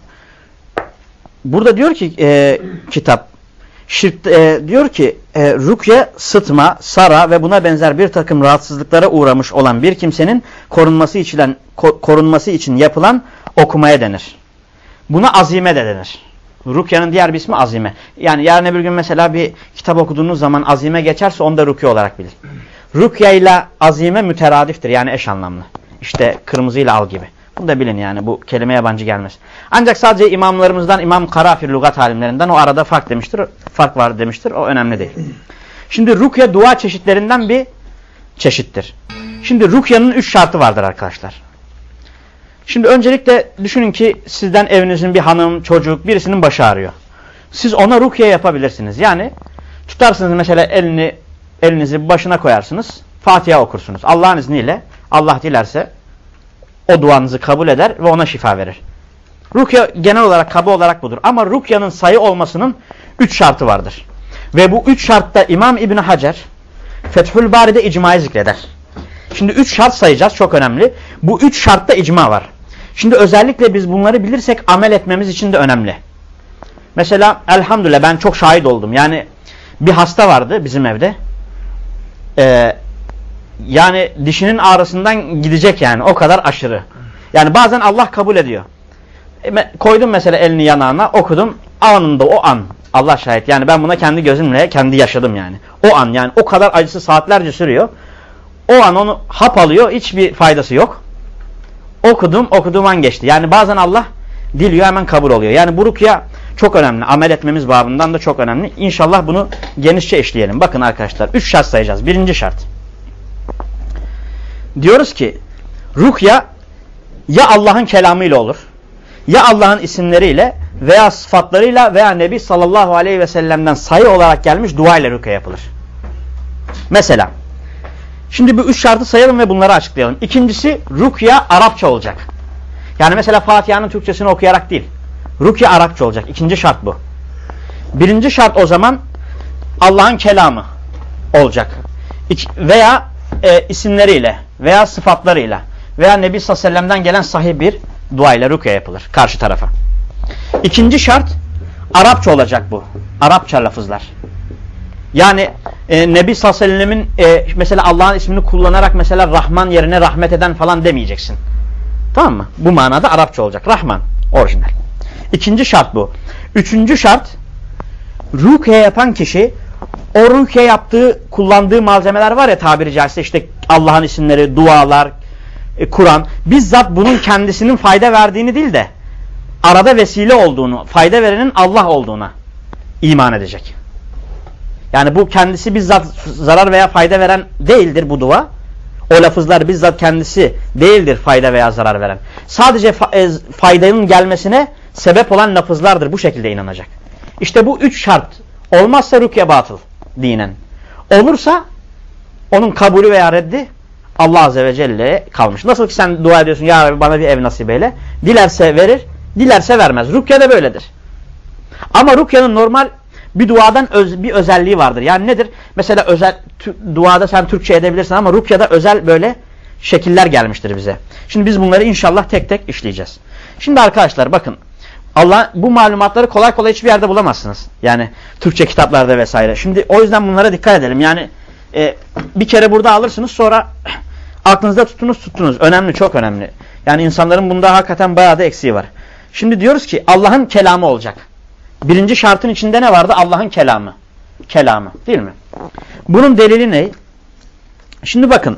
burada diyor ki e, kitap şirk, e, diyor ki e, rukya sıtma, sara ve buna benzer bir takım rahatsızlıklara uğramış olan bir kimsenin korunması için ko, korunması için yapılan okumaya denir. Buna azime de denir. Rukya'nın diğer bir ismi azime. Yani yarın öbür gün mesela bir kitap okuduğunuz zaman azime geçerse onu da rukya olarak bilin. Rukya ile azime müteradiftir. Yani eş anlamlı. İşte kırmızıyla al gibi. Bunu da bilin yani, bu kelime yabancı gelmez. Ancak sadece imamlarımızdan İmam Karafir lügat alimlerinden o arada fark demiştir. Fark var demiştir. O önemli değil. Şimdi rukya dua çeşitlerinden bir çeşittir. Şimdi rukyanın üç şartı vardır arkadaşlar. Şimdi öncelikle düşünün ki sizden evinizin bir hanım, çocuk, birisinin başı ağrıyor. Siz ona rukya yapabilirsiniz. Yani tutarsınız mesela elini elinizi başına koyarsınız. Fatiha okursunuz. Allah'ın izniyle Allah dilerse o duanızı kabul eder ve ona şifa verir. Rukya genel olarak kaba olarak budur. Ama rukyanın sayı olmasının üç şartı vardır. Ve bu üç şartta İmam İbn Hacer Fethül Bari'de icmayı zikreder. Şimdi üç şart sayacağız, çok önemli. Bu üç şartta icma var. Şimdi özellikle biz bunları bilirsek amel etmemiz için de önemli. Mesela elhamdülillah ben çok şahit oldum. Yani bir hasta vardı bizim evde. Ee, yani dişinin ağrısından gidecek yani, o kadar aşırı. Yani bazen Allah kabul ediyor. E, koydum mesela elini yanağına, okudum, anında o an Allah şahit. Yani ben buna kendi gözümle kendi yaşadım yani. O an yani o kadar acısı saatlerce sürüyor. O an onu hap alıyor, hiçbir faydası yok. Okudum, okuduğum an geçti. Yani bazen Allah diliyor, hemen kabul oluyor. Yani bu rukya çok önemli. Amel etmemiz babından da çok önemli. İnşallah bunu genişçe işleyelim. Bakın arkadaşlar, üç şart sayacağız. Birinci şart. Diyoruz ki rukya ya Allah'ın kelamıyla olur, ya Allah'ın isimleriyle veya sıfatlarıyla veya Nebi sallallahu aleyhi ve sellem'den sayı olarak gelmiş dua ile rukya yapılır. Mesela şimdi bu üç şartı sayalım ve bunları açıklayalım. İkincisi, rukya Arapça olacak. Yani mesela Fatiha'nın Türkçesini okuyarak değil. Rukya Arapça olacak. İkinci şart bu. Birinci şart o zaman Allah'ın kelamı olacak. Veya e, isimleriyle veya sıfatlarıyla veya Nebi sallallahu aleyhi ve sellem'den gelen sahih bir dua ile rukya yapılır karşı tarafa. İkinci şart Arapça olacak bu. Arapça lafızlar. Yani e, Nebi sallallahu aleyhi ve sellem'in e, mesela Allah'ın ismini kullanarak mesela Rahman yerine rahmet eden falan demeyeceksin. Tamam mı? Bu manada Arapça olacak. Rahman orijinal. İkinci şart bu. Üçüncü şart, rukya yapan kişi o rukya yaptığı, kullandığı malzemeler var ya, tabiri caizse işte Allah'ın isimleri, dualar, e, Kur'an, bizzat bunun kendisinin fayda verdiğini değil de arada vesile olduğunu, fayda verenin Allah olduğuna iman edecek. Yani bu kendisi bizzat zarar veya fayda veren değildir bu dua. O lafızlar bizzat kendisi değildir fayda veya zarar veren. Sadece faydanın gelmesine sebep olan lafızlardır. Bu şekilde inanacak. İşte bu üç şart olmazsa rukya batıl dinen. Olursa onun kabulü veya reddi Allah Azze ve Celle'ye kalmış. Nasıl ki sen dua ediyorsun, ya Rabbi bana bir ev nasip eyle. Dilerse verir, dilerse vermez. Rukya da böyledir. Ama rukyanın normal bir duadan öz, bir özelliği vardır. Yani nedir? Mesela özel duada sen Türkçe edebilirsin ama rukyada özel böyle şekiller gelmiştir bize. Şimdi biz bunları inşallah tek tek işleyeceğiz. Şimdi arkadaşlar bakın, Allah bu malumatları kolay kolay hiçbir yerde bulamazsınız. Yani Türkçe kitaplarda vesaire. Şimdi o yüzden bunlara dikkat edelim. Yani e, bir kere burada alırsınız, sonra aklınızda tutunuz tuttunuz. Önemli, çok önemli. Yani insanların bunda hakikaten bayağı da eksiği var. Şimdi diyoruz ki Allah'ın kelamı olacak. Birinci şartın içinde ne vardı? Allah'ın kelamı. Kelamı değil mi? Bunun delili ne? Şimdi bakın.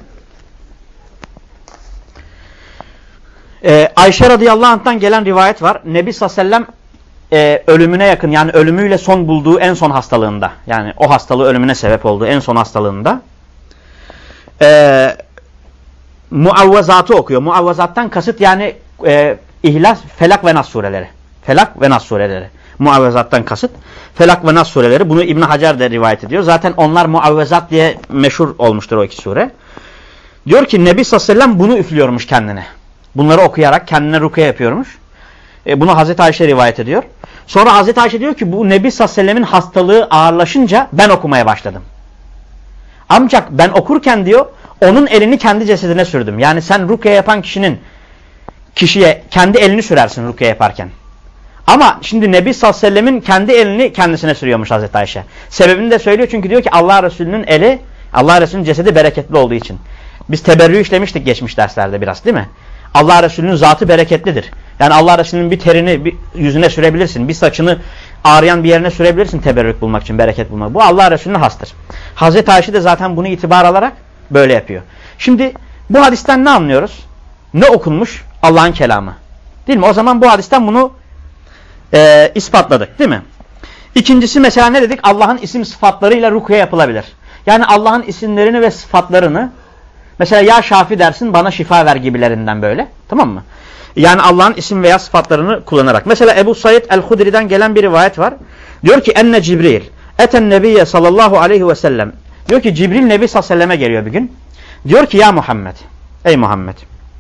Ee, Ayşe radıyallahu anh'tan gelen rivayet var. Nebi sallallahu aleyhi ve sellem e, ölümüne yakın, yani ölümüyle son bulduğu en son hastalığında, yani o hastalığı ölümüne sebep olduğu en son hastalığında e, muavvazatı okuyor. Muavvazattan kasıt yani e, İhlas, Felak ve Nas sureleri. Felak ve Nas sureleri. Muavvezattan kasıt Felak ve Nas sureleri. Bunu İbn Hacer de rivayet ediyor. Zaten onlar muavvezat diye meşhur olmuştur o iki sure. Diyor ki Nebi sallallahu aleyhi ve sellem bunu üflüyormuş kendine. Bunları okuyarak kendine rukiye yapıyormuş. E, bunu Hazreti Ayşe rivayet ediyor. Sonra Hazreti Ayşe diyor ki bu Nebi sallallahu aleyhi ve sellemin hastalığı ağırlaşınca ben okumaya başladım. Ancak ben okurken diyor onun elini kendi cesedine sürdüm. Yani sen rukiye yapan kişinin kişiye kendi elini sürersin rukiye yaparken. Ama şimdi Nebi sallallahu aleyhi ve sellemin kendi elini kendisine sürüyormuş Hazreti Ayşe. Sebebini de söylüyor çünkü diyor ki Allah Resulü'nün eli, Allah Resulü'nün cesedi bereketli olduğu için. Biz teberrü işlemiştik geçmiş derslerde biraz değil mi? Allah Resulü'nün zatı bereketlidir. Yani Allah Resulü'nün bir terini bir yüzüne sürebilirsin. Bir saçını ağrıyan bir yerine sürebilirsin teberrük bulmak için, bereket bulmak. Bu Allah Resulü'nün hastır. Hazreti Ayşe de zaten bunu itibar alarak böyle yapıyor. Şimdi bu hadisten ne anlıyoruz? Ne okunmuş? Allah'ın kelamı. Değil mi? O zaman bu hadisten bunu e, ispatladık değil mi? İkincisi mesela ne dedik? Allah'ın isim sıfatlarıyla rukiye yapılabilir. Yani Allah'ın isimlerini ve sıfatlarını mesela ya Şafi dersin bana şifa ver gibilerinden böyle. Tamam mı? Yani Allah'ın isim veya sıfatlarını kullanarak. Mesela Ebu Said el-Hudri'den gelen bir rivayet var. Diyor ki enne Cibril eten nebiyye sallallahu aleyhi ve sellem. Diyor ki Cibril Nebi sallallahu aleyhi ve selleme geliyor bir gün. Diyor ki ya Muhammed. Ey Muhammed.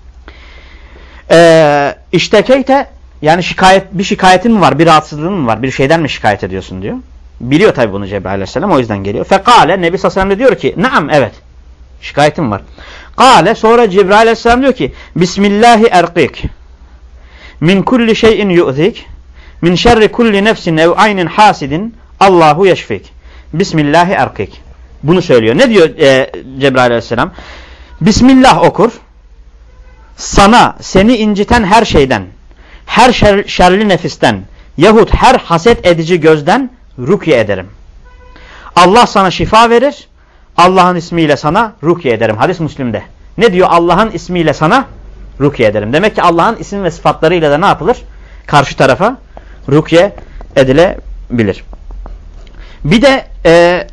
Ee, iştekeyte yani şikayet, bir şikayetin mi var? Bir rahatsızlığın mı var? Bir şeyden mi şikayet ediyorsun diyor. Biliyor tabi bunu Cebrail aleyhisselam, o yüzden geliyor. Fekale Nebi sallallahu aleyhi ve sellem diyor ki naam evet. Şikayetim var. Kale sonra Cebrail aleyhisselam diyor ki Bismillahi erqik min kulli şeyin yu'zik min şerri kulli nefsin ev aynin hasidin Allahu yeşfik. Bismillahi erqik. Bunu söylüyor. Ne diyor e, Cebrail aleyhisselam? Bismillah okur. Sana seni inciten her şeyden, her şer, şerli nefisten yahut her haset edici gözden rukiye ederim. Allah sana şifa verir. Allah'ın ismiyle sana rukiye ederim. Hadis Müslim'de. Ne diyor? Allah'ın ismiyle sana rukiye ederim. Demek ki Allah'ın isim ve sıfatlarıyla da ne yapılır? Karşı tarafa rukiye edilebilir. Bir de e,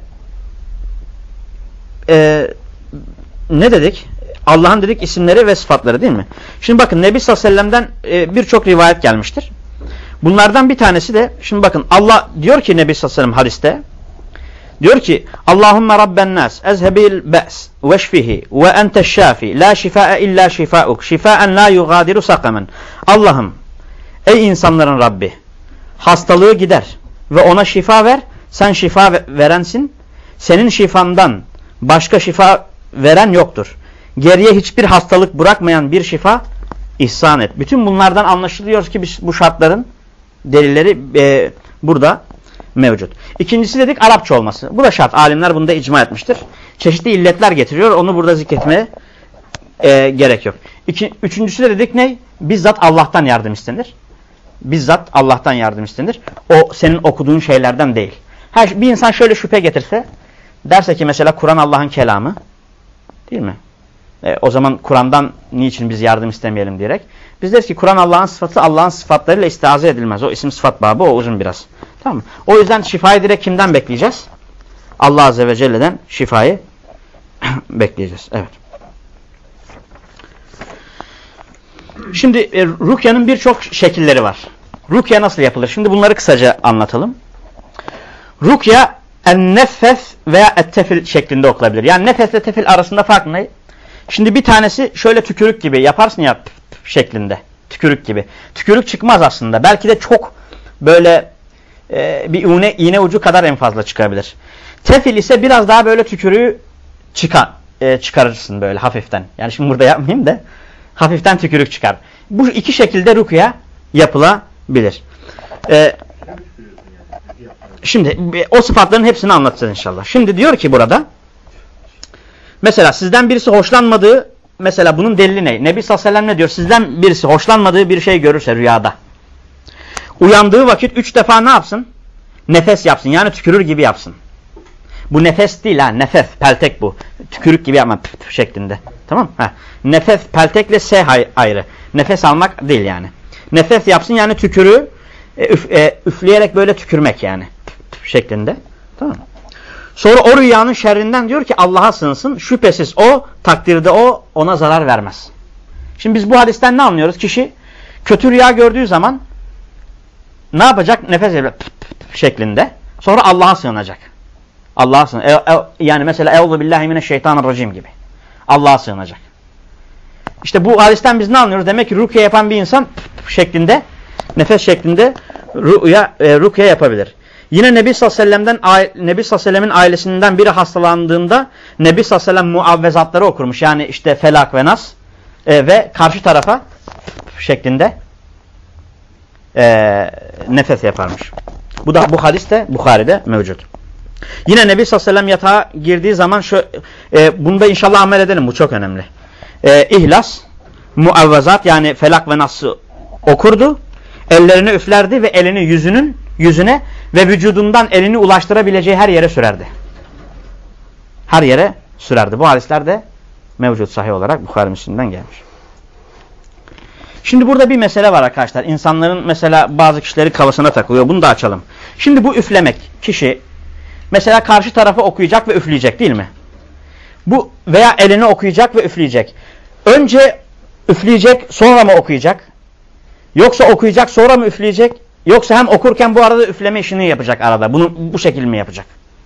e, ne dedik? Allah'ın dedik isimleri ve sıfatları değil mi? Şimdi bakın Nebi sallallahu aleyhi ve sellem'den e, birçok rivayet gelmiştir. Bunlardan bir tanesi de şimdi bakın Allah diyor ki Nebi sallallahu aleyhi ve sellem hadiste diyor ki Allahümme Rabben nas ezhebil be's veşfihi ve enteş şafi la şifae illa şifauk şifaen la yugadiru sakamen. Allah'ım ey insanların Rabbi hastalığı gider ve ona şifa ver. Sen şifa verensin. Senin şifandan başka şifa veren yoktur. Geriye hiçbir hastalık bırakmayan bir şifa ihsan et. Bütün bunlardan anlaşılıyor ki bu şartların delilleri e, burada mevcut. İkincisi dedik Arapça olması. Bu da şart. Alimler bunda icma etmiştir. Çeşitli illetler getiriyor. Onu burada zikretmeye e, gerek yok. İki, üçüncüsü de dedik ne? Bizzat Allah'tan yardım istenir. Bizzat Allah'tan yardım istenir. O senin okuduğun şeylerden değil. Her, bir insan şöyle şüphe getirse derse ki mesela Kur'an Allah'ın kelamı değil mi? E, o zaman Kur'an'dan niçin biz yardım istemeyelim diyerek. Biz deriz ki Kur'an Allah'ın sıfatı, Allah'ın sıfatlarıyla istiaze edilmez. O isim sıfat babı o uzun biraz. Tamam mı? O yüzden şifayı direkt kimden bekleyeceğiz? Allah Azze ve Celle'den şifayı bekleyeceğiz. Evet. Şimdi e, Rukya'nın birçok şekilleri var. Rukya nasıl yapılır? Şimdi bunları kısaca anlatalım. Rukya en-neffes veya et-tefil şeklinde okunabilir. Yani nefes ile tefil arasında fark ne? Şimdi bir tanesi şöyle tükürük gibi yaparsın ya şeklinde. Tükürük gibi. Tükürük çıkmaz aslında. Belki de çok böyle e, bir iğne, iğne ucu kadar en fazla çıkabilir. Tefil ise biraz daha böyle tükürüğü çıkar, e, çıkarırsın böyle hafiften. Yani şimdi burada yapmayayım da hafiften tükürük çıkar. Bu iki şekilde rukya yapılabilir. E, şimdi o sıfatların hepsini anlatacağız inşallah. Şimdi diyor ki burada mesela sizden birisi hoşlanmadığı, mesela bunun delili ne? Nebi sallallahu aleyhi ve sellem ne diyor? Sizden birisi hoşlanmadığı bir şey görürse rüyada. Uyandığı vakit üç defa ne yapsın? Nefes yapsın. Yani tükürür gibi yapsın. Bu nefes değil ha. Nefes. Peltek bu. Tükürük gibi yapma püf püf şeklinde. Tamam mı? Nefes peltekle S ayrı. Nefes almak değil yani. Nefes yapsın yani tükürüğü e, üf, e, üfleyerek böyle tükürmek yani. Püf püf şeklinde. Tamam mı? Sonra o rüyanın şerrinden diyor ki Allah'a sığınsın. Şüphesiz o takdirde o ona zarar vermez. Şimdi biz bu hadisten ne anlıyoruz? Kişi kötü rüya gördüğü zaman ne yapacak? Nefes yapacak şeklinde. Sonra Allah'a sığınacak. Allah'a sığınacak. E, e, yani mesela Euzu billahi mineşşeytanirracim gibi. Allah'a sığınacak. İşte bu hadisten biz ne anlıyoruz? Demek ki rukiye yapan bir insan şeklinde, nefes şeklinde ruya, e, rukiye yapabilir. Yine Nebi sallallahu aleyhi ve sellem'den Nebi sallallahu aleyhi ve sellem'in ailesinden biri hastalandığında Nebi sallallahu aleyhi ve sellem muavvezatları okurmuş. Yani işte Felak ve Nas e, ve karşı tarafa şeklinde e, nefes yaparmış. Bu da bu hadis de Bukhari'de mevcut. Yine Nebi sallallahu aleyhi ve sellem yatağa girdiği zaman şu e, bunda inşallah amel edelim. Bu çok önemli. E, İhlas, muavvezat yani Felak ve Nas'ı okurdu. Ellerini üflerdi ve elini yüzünün yüzüne ve vücudundan elini ulaştırabileceği her yere sürerdi. Her yere sürerdi. Bu hadisler de mevcut sahih olarak Bukhari Müslim'den gelmiş. Şimdi burada bir mesele var arkadaşlar. İnsanların mesela bazı kişileri kafasına takılıyor. Bunu da açalım. Şimdi bu üflemek kişi mesela karşı tarafa okuyacak ve üfleyecek değil mi? Bu veya elini okuyacak ve üfleyecek. Önce üfleyecek sonra mı okuyacak? Yoksa okuyacak sonra mı üfleyecek? Yoksa hem okurken bu arada üfleme işini yapacak arada. Bunu bu şekilde mi yapacak?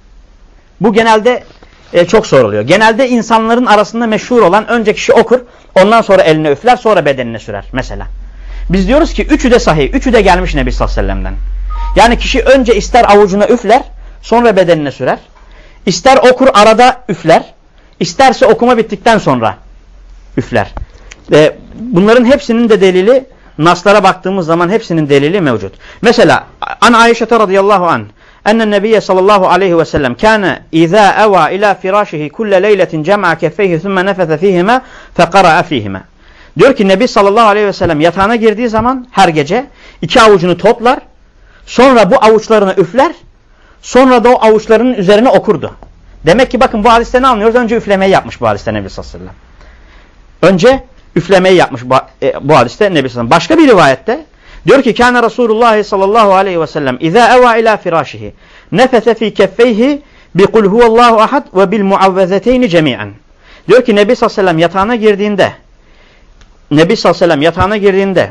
Bu genelde e, çok soruluyor. Genelde insanların arasında meşhur olan önce kişi okur, ondan sonra eline üfler, sonra bedenine sürer mesela. Biz diyoruz ki üçü de sahih, üçü de gelmiş Nebi sallallahu aleyhi ve sellem'den. Yani kişi önce ister avucuna üfler, sonra bedenine sürer. İster okur arada üfler, isterse okuma bittikten sonra üfler. E, bunların hepsinin de delili, naslara baktığımız zaman hepsinin delili mevcut. Mesela an Ayşe radıyallahu anh ennen nebiyye sallallahu aleyhi ve sellem kâne izâ evâ ilâ firâşihi kulle leyletin cem'a keffeyhi thumme nefese fîhime fekara'a fîhime. Diyor ki Nebi sallallahu aleyhi ve sellem yatağına girdiği zaman her gece iki avucunu toplar, sonra bu avuçlarını üfler, sonra da o avuçlarının üzerine okurdu. Demek ki bakın bu hadiste ne anlıyoruz? Önce üflemeyi yapmış bu hadiste Nebi sallallahu aleyhi ve sellem. Önce üflemeyi yapmış bu, e, bu hadiste Nebi sallallahu aleyhi ve sellem. Başka bir rivayette diyor ki kâne Resulullah sallallahu aleyhi ve sellem izâ evâ ilâ firâşihi nefese fî keffeyhi bi kul huvallahu ahad ve bil muavvezeteyni cemî'en. Diyor ki Nebi sallallahu aleyhi ve sellem yatağına girdiğinde Nebi sallallahu aleyhi ve sellem yatağına girdiğinde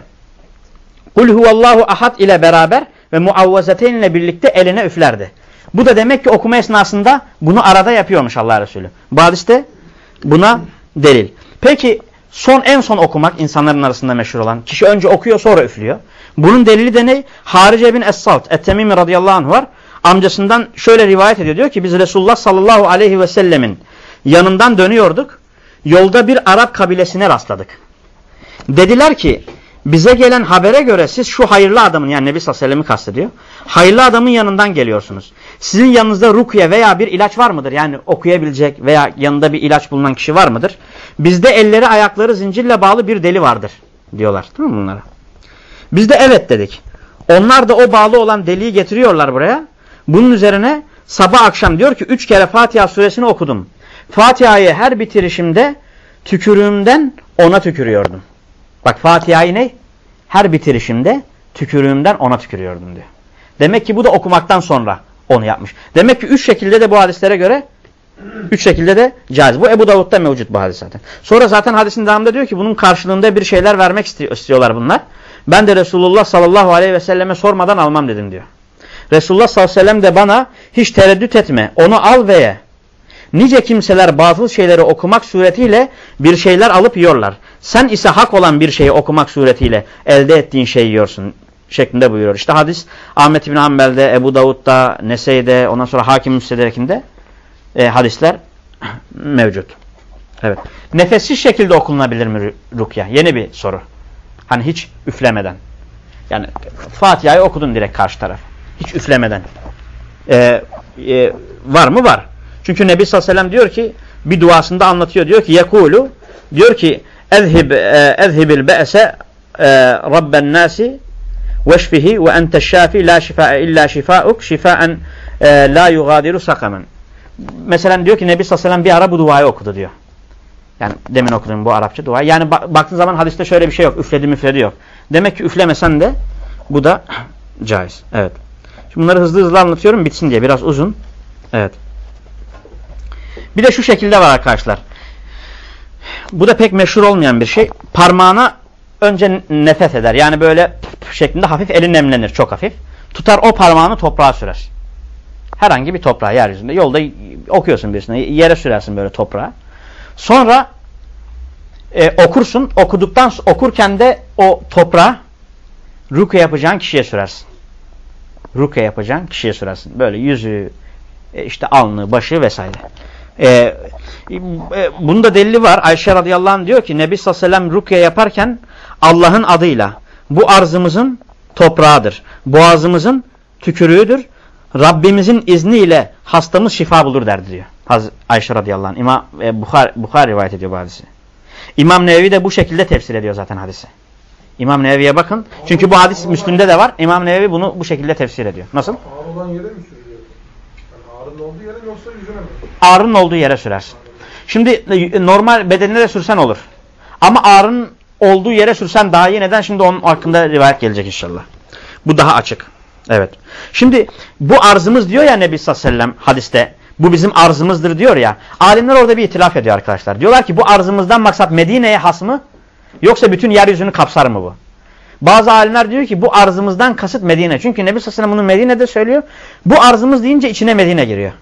kul huvallahu ahad ile beraber ve muavvezeteyn ile birlikte eline üflerdi. Bu da demek ki okuma esnasında bunu arada yapıyormuş Allah Resulü. Bu hadiste buna delil. Peki son en son okumak insanların arasında meşhur olan. Kişi önce okuyor sonra üflüyor. Bunun delili de ne? Harice bin Es-Salt Et-Temimi radıyallahu anh var. Amcasından şöyle rivayet ediyor. Diyor ki biz Resulullah sallallahu aleyhi ve sellemin yanından dönüyorduk. Yolda bir Arap kabilesine rastladık. Dediler ki bize gelen habere göre siz şu hayırlı adamın yani Nebi sallallahu aleyhi ve sellem'i kastediyor. Hayırlı adamın yanından geliyorsunuz. Sizin yanınızda rukiye veya bir ilaç var mıdır? Yani okuyabilecek veya yanında bir ilaç bulunan kişi var mıdır? Bizde elleri ayakları zincirle bağlı bir deli vardır diyorlar. Tamam mı bunlara? Biz de evet dedik. Onlar da o bağlı olan deliyi getiriyorlar buraya. Bunun üzerine sabah akşam diyor ki üç kere Fatiha suresini okudum. Fatiha'yı her bitirişimde tükürüğümden ona tükürüyordum. Bak Fatiha'yı ne? Her bitirişimde tükürüğümden ona tükürüyordum diyor. Demek ki bu da okumaktan sonra onu yapmış. Demek ki üç şekilde de bu hadislere göre üç şekilde de caiz. Bu Ebu Davud'da mevcut bu hadis zaten. Sonra zaten hadisin devamında diyor ki bunun karşılığında bir şeyler vermek istiyorlar bunlar. Ben de Resulullah sallallahu aleyhi ve selleme sormadan almam dedim diyor. Resulullah sallallahu aleyhi ve sellem de bana hiç tereddüt etme onu al ve ye. Nice kimseler batıl şeyleri okumak suretiyle bir şeyler alıp yiyorlar. Sen ise hak olan bir şeyi okumak suretiyle elde ettiğin şeyi yiyorsun şeklinde buyuruyor. İşte hadis Ahmet İbn Hanbel'de, Ebu Davud'da, Nesey'de, ondan sonra Hakim Müstedrek'inde e, hadisler mevcut. Evet. Nefessiz şekilde okunabilir mi rukya? Yeni bir soru. Hani hiç üflemeden. Yani Fatiha'yı okudun direkt karşı taraf. Hiç üflemeden. E, e, var mı? Var. Çünkü Nebi sallallahu aleyhi ve sellem diyor ki bir duasında anlatıyor. Diyor ki yekulu diyor ki ezhib ezhibil be'se rabben nasi veşfihi ve ente şafi la şifae illa şifauk şifaen la yugadiru sakamen. Mesela diyor ki Nebi sallallahu aleyhi ve sellem bir ara bu duayı okudu diyor. Yani demin okudum bu Arapça dua. Yani baktığın zaman hadiste şöyle bir şey yok. Üfledi müfledi yok. Demek ki üflemesen de bu da caiz. Evet. Şimdi bunları hızlı hızlı anlatıyorum bitsin diye. Biraz uzun. Evet. Bir de şu şekilde var arkadaşlar. Bu da pek meşhur olmayan bir şey. Parmağına önce nefes eder. Yani böyle şeklinde hafif eli nemlenir, çok hafif. Tutar o parmağını toprağa sürer. Herhangi bir toprağa, yeryüzünde. Yolda okuyorsun birisine, yere sürersin böyle toprağa. Sonra e, okursun. Okuduktan okurken de o toprağa rukiye yapacağın kişiye sürersin. Rukiye yapacağın kişiye sürersin. Böyle yüzü, e, işte alnı, başı vesaire. E, e, bunun da delili var. Ayşe radıyallahu anh diyor ki Nebi sallallahu aleyhi ve sellem rukiye yaparken Allah'ın adıyla bu arzımızın toprağıdır. Boğazımızın tükürüğüdür. Rabbimizin izniyle hastamız şifa bulur derdi diyor. Hazreti Ayşe radıyallahu anh. İmam e, Bukhari, Bukhari rivayet ediyor bu hadisi. İmam Nevevi de bu şekilde tefsir ediyor zaten hadisi. İmam Nevevi'ye bakın. Çünkü bu hadis Müslim'de de var. İmam Nevevi bunu bu şekilde tefsir ediyor. Nasıl? Ağrı olan yere mi sürüyor? Yani ağrının olduğu yere mi yoksa yüzüne mi? Ağrının olduğu yere sürersin. Şimdi normal bedenine de sürsen olur. Ama ağrının olduğu yere sürsen daha iyi. Neden? Şimdi onun hakkında rivayet gelecek inşallah. Bu daha açık. Evet. Şimdi bu arzımız diyor ya Nebi sallallahu aleyhi ve sellem hadiste. Bu bizim arzımızdır diyor ya. Alimler orada bir itilaf ediyor arkadaşlar. Diyorlar ki bu arzımızdan maksat Medine'ye has mı? Yoksa bütün yeryüzünü kapsar mı bu? Bazı alimler diyor ki bu arzımızdan kasıt Medine. Çünkü Nebi sallallahu aleyhi ve sellem bunu Medine'de söylüyor. Bu arzımız deyince içine Medine giriyor.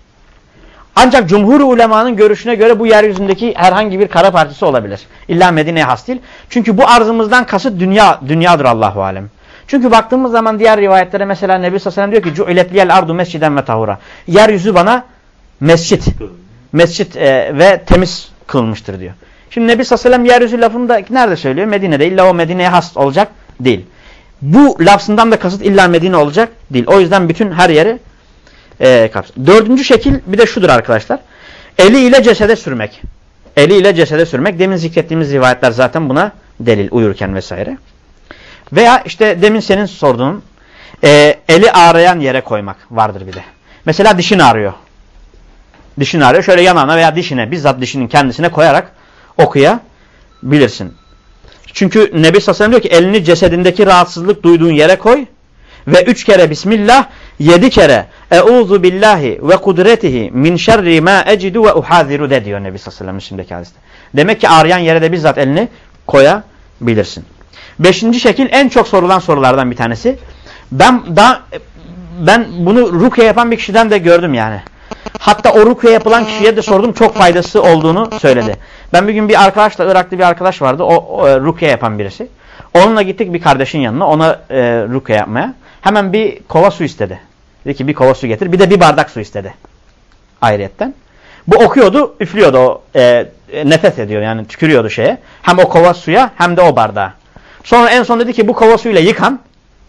Ancak cumhur ulemanın görüşüne göre bu yeryüzündeki herhangi bir kara parçası olabilir. İlla Medine'ye has değil. Çünkü bu arzımızdan kasıt dünya, dünyadır Allahu alem. Çünkü baktığımız zaman diğer rivayetlere mesela Nebi sallallahu aleyhi ve sellem diyor ki cu'iletliyel ardu mesciden ve tahura. Yeryüzü bana mescit, mescit e, ve temiz kılmıştır diyor. Şimdi Nebi sallallahu aleyhi ve sellem yeryüzü lafını da nerede söylüyor? Medine'de. İlla o Medine'ye has olacak değil. Bu lafzından da kasıt illa Medine olacak değil. O yüzden bütün her yeri e, kapsar. Dördüncü şekil bir de şudur arkadaşlar. Eli ile cesede sürmek. Eli ile cesede sürmek. Demin zikrettiğimiz rivayetler zaten buna delil, uyurken vesaire. Veya işte demin senin sorduğun e, eli ağrıyan yere koymak vardır bir de. Mesela dişin ağrıyor. Dişin ağrıyor. Şöyle yanağına veya dişine, bizzat dişinin kendisine koyarak okuyabilirsin. Çünkü Nebi sallallahu aleyhi ve sellem diyor ki elini cesedindeki rahatsızlık duyduğun yere koy ve üç kere Bismillah, yedi kere Euzu billahi ve kudretihi min şerri ma ecidu ve uhaziru de diyor Nebi sallallahu aleyhi ve sellem Müslim'deki hadiste. Demek ki ağrıyan yere de bizzat elini koyabilirsin. Beşinci şekil en çok sorulan sorulardan bir tanesi. Ben daha ben bunu rukiye yapan bir kişiden de gördüm yani. Hatta o rukiye yapılan kişiye de sordum, çok faydası olduğunu söyledi. Ben bir gün bir arkadaşla, Iraklı bir arkadaş vardı, o, o rukiye yapan birisi. Onunla gittik bir kardeşin yanına, ona e, rukiye yapmaya. Hemen bir kova su istedi. Dedi ki bir kova su getir, bir de bir bardak su istedi. Ayrıyetten. Bu okuyordu, üflüyordu, o e, nefes ediyor yani tükürüyordu şeye. Hem o kova suya hem de o bardağa. Sonra en son dedi ki bu kova suyla yıkan,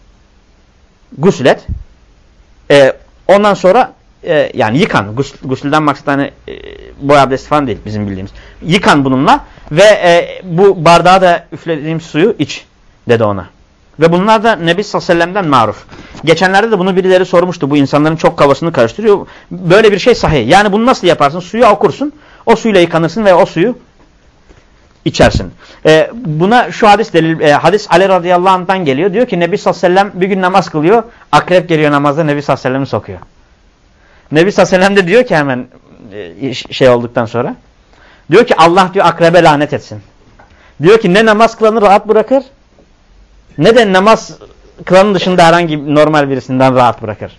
guslet. E, ondan sonra e, yani yıkan, gusl, guslden maksat hani e, boy abdesti falan değil bizim bildiğimiz. Yıkan bununla ve e, bu bardağa da üflediğim suyu iç dedi ona. Ve bunlar da Nebi sallallahu aleyhi ve sellem'den maruf. Geçenlerde de bunu birileri sormuştu. Bu insanların çok kafasını karıştırıyor. Böyle bir şey sahih. Yani bunu nasıl yaparsın? Suyu okursun, o suyla yıkanırsın ve o suyu içersin. Ee, buna şu hadis delil, e, hadis Ali radıyallahu anh'tan geliyor. Diyor ki Nebi sallallahu aleyhi ve sellem bir gün namaz kılıyor. Akrep geliyor namazda, Nebi sallallahu aleyhi ve sellem'i sokuyor. Nebi sallallahu aleyhi ve sellem de diyor ki hemen e, şey olduktan sonra. Diyor ki Allah diyor akrebe lanet etsin. Diyor ki ne namaz kılanı rahat bırakır ne de namaz kılanın dışında herhangi normal birisinden rahat bırakır.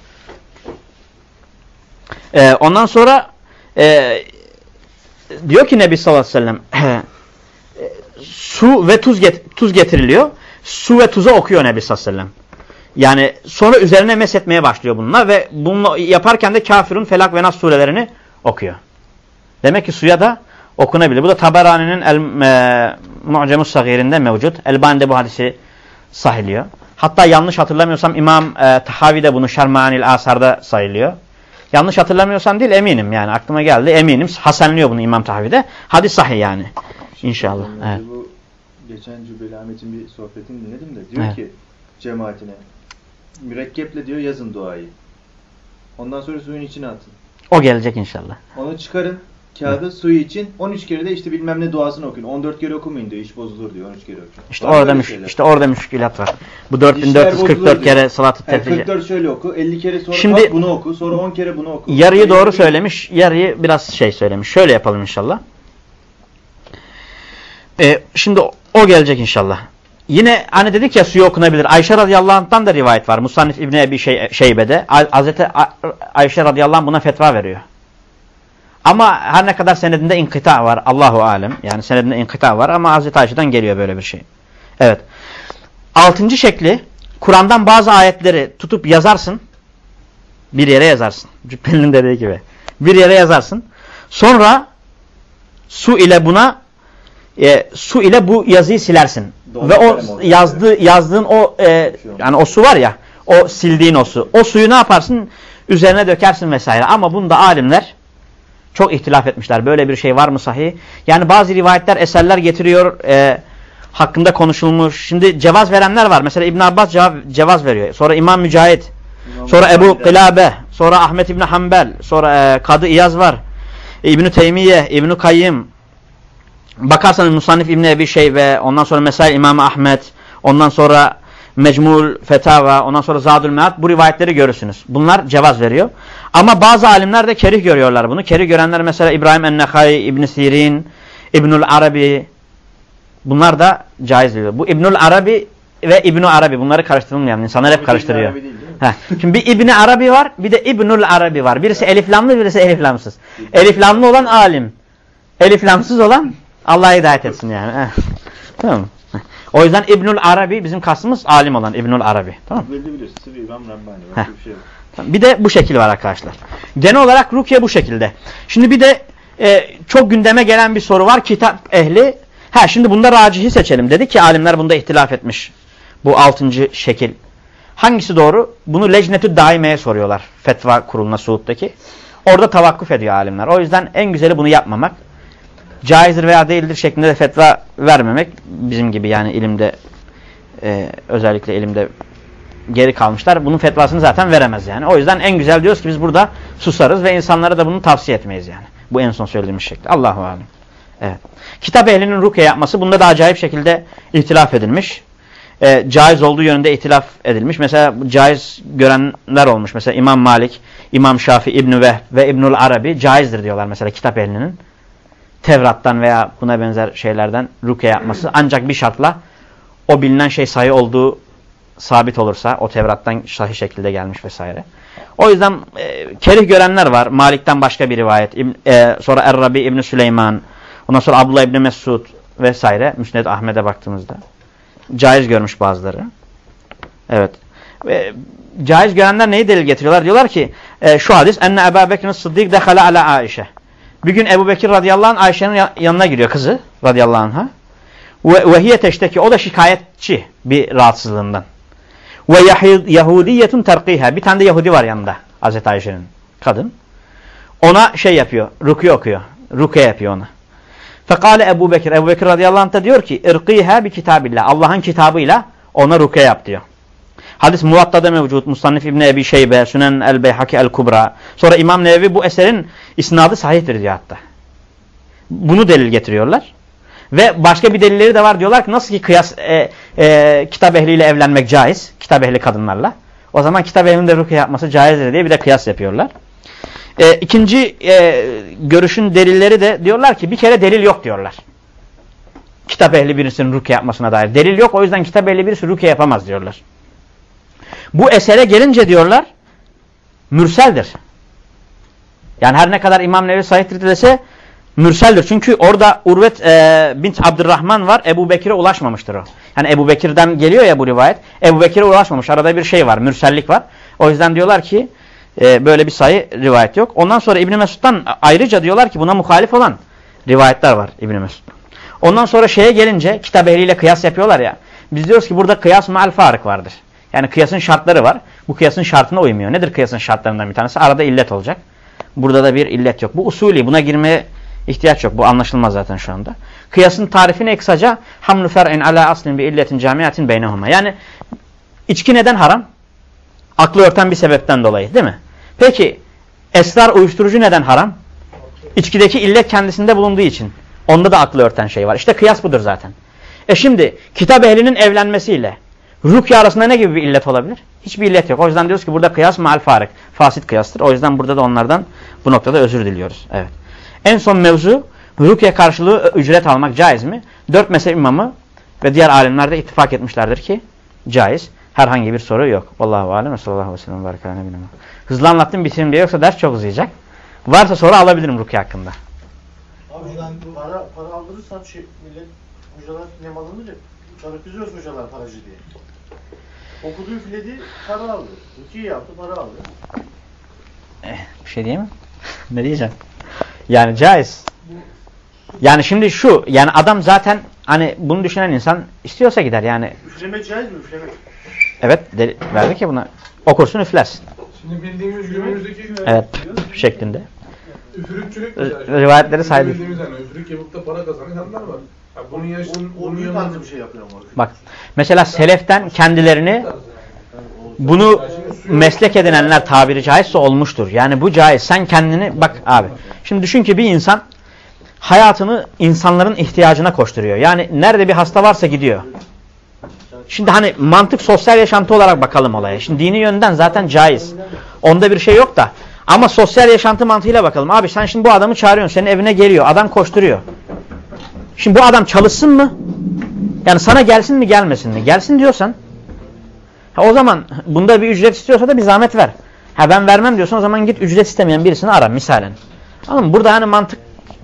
Ee, ondan sonra e, diyor ki Nebi sallallahu aleyhi ve sellem su ve tuz, get tuz getiriliyor. Su ve tuza okuyor Nebi sallallahu aleyhi ve sellem. Yani sonra üzerine meshetmeye başlıyor bununla ve bunu yaparken de Kafirun, Felak ve Nas surelerini okuyor. Demek ki suya da okunabilir. Bu da Taberani'nin El-Mu'cemus Sagir'inde mevcut. Elbani'de bu hadisi sahiliyor. Hatta yanlış hatırlamıyorsam İmam e, Tahavi de bunu Şermanil Asar'da sayılıyor. Yanlış hatırlamıyorsam değil eminim yani aklıma geldi eminim. Hasenliyor bunu İmam Tahavi'de. Hadis sahih yani. İnşallah. Evet. Bu geçen Cübbeli Ahmet'in bir sohbetini dinledim de diyor evet. ki cemaatine mürekkeple diyor yazın duayı. Ondan sonra suyun içine atın. O gelecek inşallah. Onu çıkarın. Kağıdı evet. Suyu için on üç kere de işte bilmem ne duasını okuyun. on dört kere okumayın diyor. İş bozulur diyor. on üç kere okuyun. İşte var orada müş işte orada müşkilat var. Bu dört bin dört yüz kırk dört kere salat-ı tefrice. Yani kırk dört şöyle oku. elli kere sonra şimdi, bunu oku. Sonra on kere bunu oku. Yarıyı doğru söylemiş. Yarıyı biraz şey söylemiş. Şöyle yapalım inşallah. Ee, şimdi o, o gelecek inşallah. yine hani dedik ya suyu okunabilir. Ayşe radıyallahu anh'tan da rivayet var. Musannif İbni Ebi şey, Şeybe'de. Hazreti Ayşe radıyallahu anh buna fetva veriyor. Ama her ne kadar senedinde inkıta var. Allahu alem. Yani senedinde inkıta var ama Hazreti Ayşe'den geliyor böyle bir şey. Evet. Altıncı şekli, Kur'an'dan bazı ayetleri tutup yazarsın. Bir yere yazarsın. Cübbeli'nin dediği gibi. Bir yere yazarsın. Sonra su ile buna e, su ile bu yazıyı silersin. Doğru. Ve o yazdığı, yazdığın o e, yani o su var ya, o sildiğin o su. O suyu ne yaparsın? Üzerine dökersin vesaire. Ama bunda alimler çok ihtilaf etmişler. Böyle bir şey var mı sahih? Yani bazı rivayetler, eserler getiriyor. E, hakkında konuşulmuş. Şimdi cevaz verenler var. Mesela İbn Abbas cevaz, cevaz veriyor. Sonra İmam Mücahit. İmam sonra Ebu Kılabe. Sonra Ahmet İbni Hanbel. Sonra e, Kadı İyaz var. İbn-i Teymiye, İbn-i Kayyım. Bakarsanız Musannif İbni Ebi Şeybe. Ondan sonra Mesail İmam Ahmet. Ondan sonra Mecmul Fetava. Ondan sonra Zadül Mead. Bu rivayetleri görürsünüz. Bunlar cevaz veriyor. Ama bazı alimler de kerih görüyorlar bunu. Kerih görenler mesela İbrahim en-Nehai, İbn Sirin, İbnül Arabi. Bunlar da caiz diyor. Bu İbnül Arabi ve İbnü Arabi. Bunları karıştırılmayan. İnsanlar hep karıştırıyor. Değil, değil Şimdi bir İbni Arabi var, bir de İbnül Arabi var. Birisi eliflamlı, birisi eliflamsız. Eliflamlı olan alim. Eliflamsız olan Allah hidayet etsin yani. Tamam mı? O yüzden İbnül Arabi bizim kastımız alim olan İbnül Arabi. Tamam mı? Bir de bu şekil var arkadaşlar. Genel olarak rukiye bu şekilde. Şimdi bir de e, çok gündeme gelen bir soru var. Kitap ehli. Ha şimdi bunda racihi seçelim. Dedi ki alimler bunda ihtilaf etmiş. Bu altıncı şekil. Hangisi doğru? Bunu Lecnetü Daime'ye soruyorlar. Fetva kuruluna Suud'daki. Orada tavakkuf ediyor alimler. O yüzden en güzeli bunu yapmamak. Caizdir veya değildir şeklinde de fetva vermemek. Bizim gibi yani ilimde e, özellikle ilimde geri kalmışlar. Bunun fetvasını zaten veremez yani. O yüzden en güzel diyoruz ki biz burada susarız ve insanlara da bunu tavsiye etmeyiz yani. Bu en son söylediğimiz şekli. Allahu alem. Evet. Kitap ehlinin rukiye yapması bunda da acayip şekilde ihtilaf edilmiş. E, caiz olduğu yönünde ihtilaf edilmiş. Mesela caiz görenler olmuş. Mesela İmam Malik, İmam Şafii, İbn-i Vehb ve İbnül Arabi caizdir diyorlar mesela kitap ehlinin. Tevrat'tan veya buna benzer şeylerden rukiye yapması. Ancak bir şartla o bilinen şey sahih olduğu sabit olursa, o Tevrat'tan sahih şekilde gelmiş vesaire. O yüzden e, kerih görenler var. Malik'ten başka bir rivayet. İbn, e, sonra Er-Rabi İbn Süleyman, ondan sonra Abdullah İbn Mesud vesaire. Müsned Ahmet'e baktığımızda caiz görmüş bazıları. Evet. E, caiz görenler neyi delil getiriyorlar? Diyorlar ki e, şu hadis enne Ebu Bekir'in Sıddık dekhala ala Aişe. Bir gün Ebu Bekir radıyallahu anh Ayşe'nin yanına gidiyor kızı radıyallahu anh'a. Ve hiye teşteki, o da şikayetçi bir rahatsızlığından. Ve Yahudiyetun terkiha, bir tane de Yahudi var yanında Hazreti Ayşe'nin, kadın. Ona şey yapıyor, rukiye okuyor. Rukiye yapıyor ona. Fekale Ebu Bekir, Ebu Bekir radıyallahu anh da diyor ki irkiha bi kitabillah, Allah'ın kitabıyla ona rukiye yap diyor. Hadis Muvatta'da mevcut. Musannif İbni Ebi Şeybe, Sünen el-Beyhaki el-Kubra. Sonra İmam Nevevi bu eserin isnadı sahihtir diyor hatta. Bunu delil getiriyorlar. Ve başka bir delilleri de var. Diyorlar ki nasıl ki kıyas e, e, kitap ehliyle evlenmek caiz. Kitap ehli kadınlarla. O zaman kitap ehlinin de rukiye yapması caizdir diye bir de kıyas yapıyorlar. E, ikinci e, görüşün delilleri de diyorlar ki bir kere delil yok diyorlar. Kitap ehli birisinin rukiye yapmasına dair. Delil yok, o yüzden kitap ehli birisi rukiye yapamaz diyorlar. Bu esere gelince diyorlar mürseldir. Yani her ne kadar İmam Nevevi sahihtir dese mürseldir. Çünkü orada Urvet e, bint Abdurrahman var. Ebu Bekir'e ulaşmamıştır o. Yani Ebu Bekir'den geliyor ya bu rivayet. Ebu Bekir'e ulaşmamış. Arada bir şey var. Mürsellik var. O yüzden diyorlar ki e, böyle bir sayı rivayet yok. Ondan sonra İbn Mesud'dan ayrıca diyorlar ki buna muhalif olan rivayetler var İbn Mesud'dan. Ondan sonra şeye gelince kitap ehliyle kıyas yapıyorlar ya. Biz diyoruz ki burada kıyas ma'al farık vardır. Yani kıyasın şartları var. Bu kıyasın şartına uymuyor. Nedir kıyasın şartlarından bir tanesi? Arada illet olacak. Burada da bir illet yok. Bu usulü. Buna girmeye ihtiyaç yok. Bu anlaşılmaz zaten şu anda. Kıyasın tarifine kısaca hamlu fer'in ala aslin bi illetin camiatin beynehuma. Yani içki neden haram? Aklı örten bir sebepten dolayı, değil mi? Peki esrar, uyuşturucu neden haram? İçkideki illet kendisinde bulunduğu için. Onda da aklı örten şey var. İşte kıyas budur zaten. E şimdi kitap ehlinin evlenmesiyle rukiye arasında ne gibi bir illet olabilir? Hiçbir illet yok. O yüzden diyoruz ki burada kıyas ma'al farik. Fasit kıyastır. O yüzden burada da onlardan bu noktada özür diliyoruz. Evet. En son mevzu rukiye karşılığı ücret almak caiz mi? Dört mezhep imamı Ve diğer alimler de ittifak etmişlerdir ki caiz. Herhangi bir soru yok. Vallahu alem ve sallallahu aleyhi ve sellem ve barakatuhu. Hızlı anlattım bitireyim diye, yoksa ders çok uzayacak. Varsa soru alabilirim rukiye hakkında. Abi ben para, para aldırırsam şey, millet hocalar nem alınınca çarık kızıyoruz hocalar paracı diye. Okuduğu üfledi, para aldı. Rukiye yaptı, para aldı. Eh, bir şey diyeyim mi? Ne diyeceğim? Yani caiz. Yani şimdi şu, yani adam zaten hani bunu düşünen insan istiyorsa gider yani. Üflemek caiz mi üflemek? Evet, de, verdik ya buna. Okursun üflersin. Şimdi bildiğimiz günümüzdeki Evet, şeklinde. üfürükçülük R- mesela. rivayetleri saydık. Bildiğimiz yani üfürük yapıp da para kazanan insanlar var. Ya bunun yaşın, O bunun büyük yanında tarzı bir şey yapıyor ama. Bak, mesela seleften kendilerini bunu meslek edinenler tabiri caizse olmuştur. Yani bu caiz. Sen kendini bak abi. Şimdi düşün ki bir insan hayatını insanların ihtiyacına koşturuyor. Yani nerede bir hasta varsa gidiyor. Şimdi hani mantık sosyal yaşantı olarak bakalım olaya. Şimdi dini yönden zaten caiz. Onda bir şey yok da. Ama sosyal yaşantı mantığıyla bakalım. Abi sen şimdi bu adamı çağırıyorsun. Senin evine geliyor. Adam koşturuyor. Şimdi bu adam çalışsın mı? Yani sana gelsin mi gelmesin mi? Gelsin diyorsan ha, o zaman bunda bir ücret istiyorsa da bir zahmet ver. Ha ben vermem diyorsan o zaman git ücret istemeyen birisini ara misalen. Ama burada hani mantık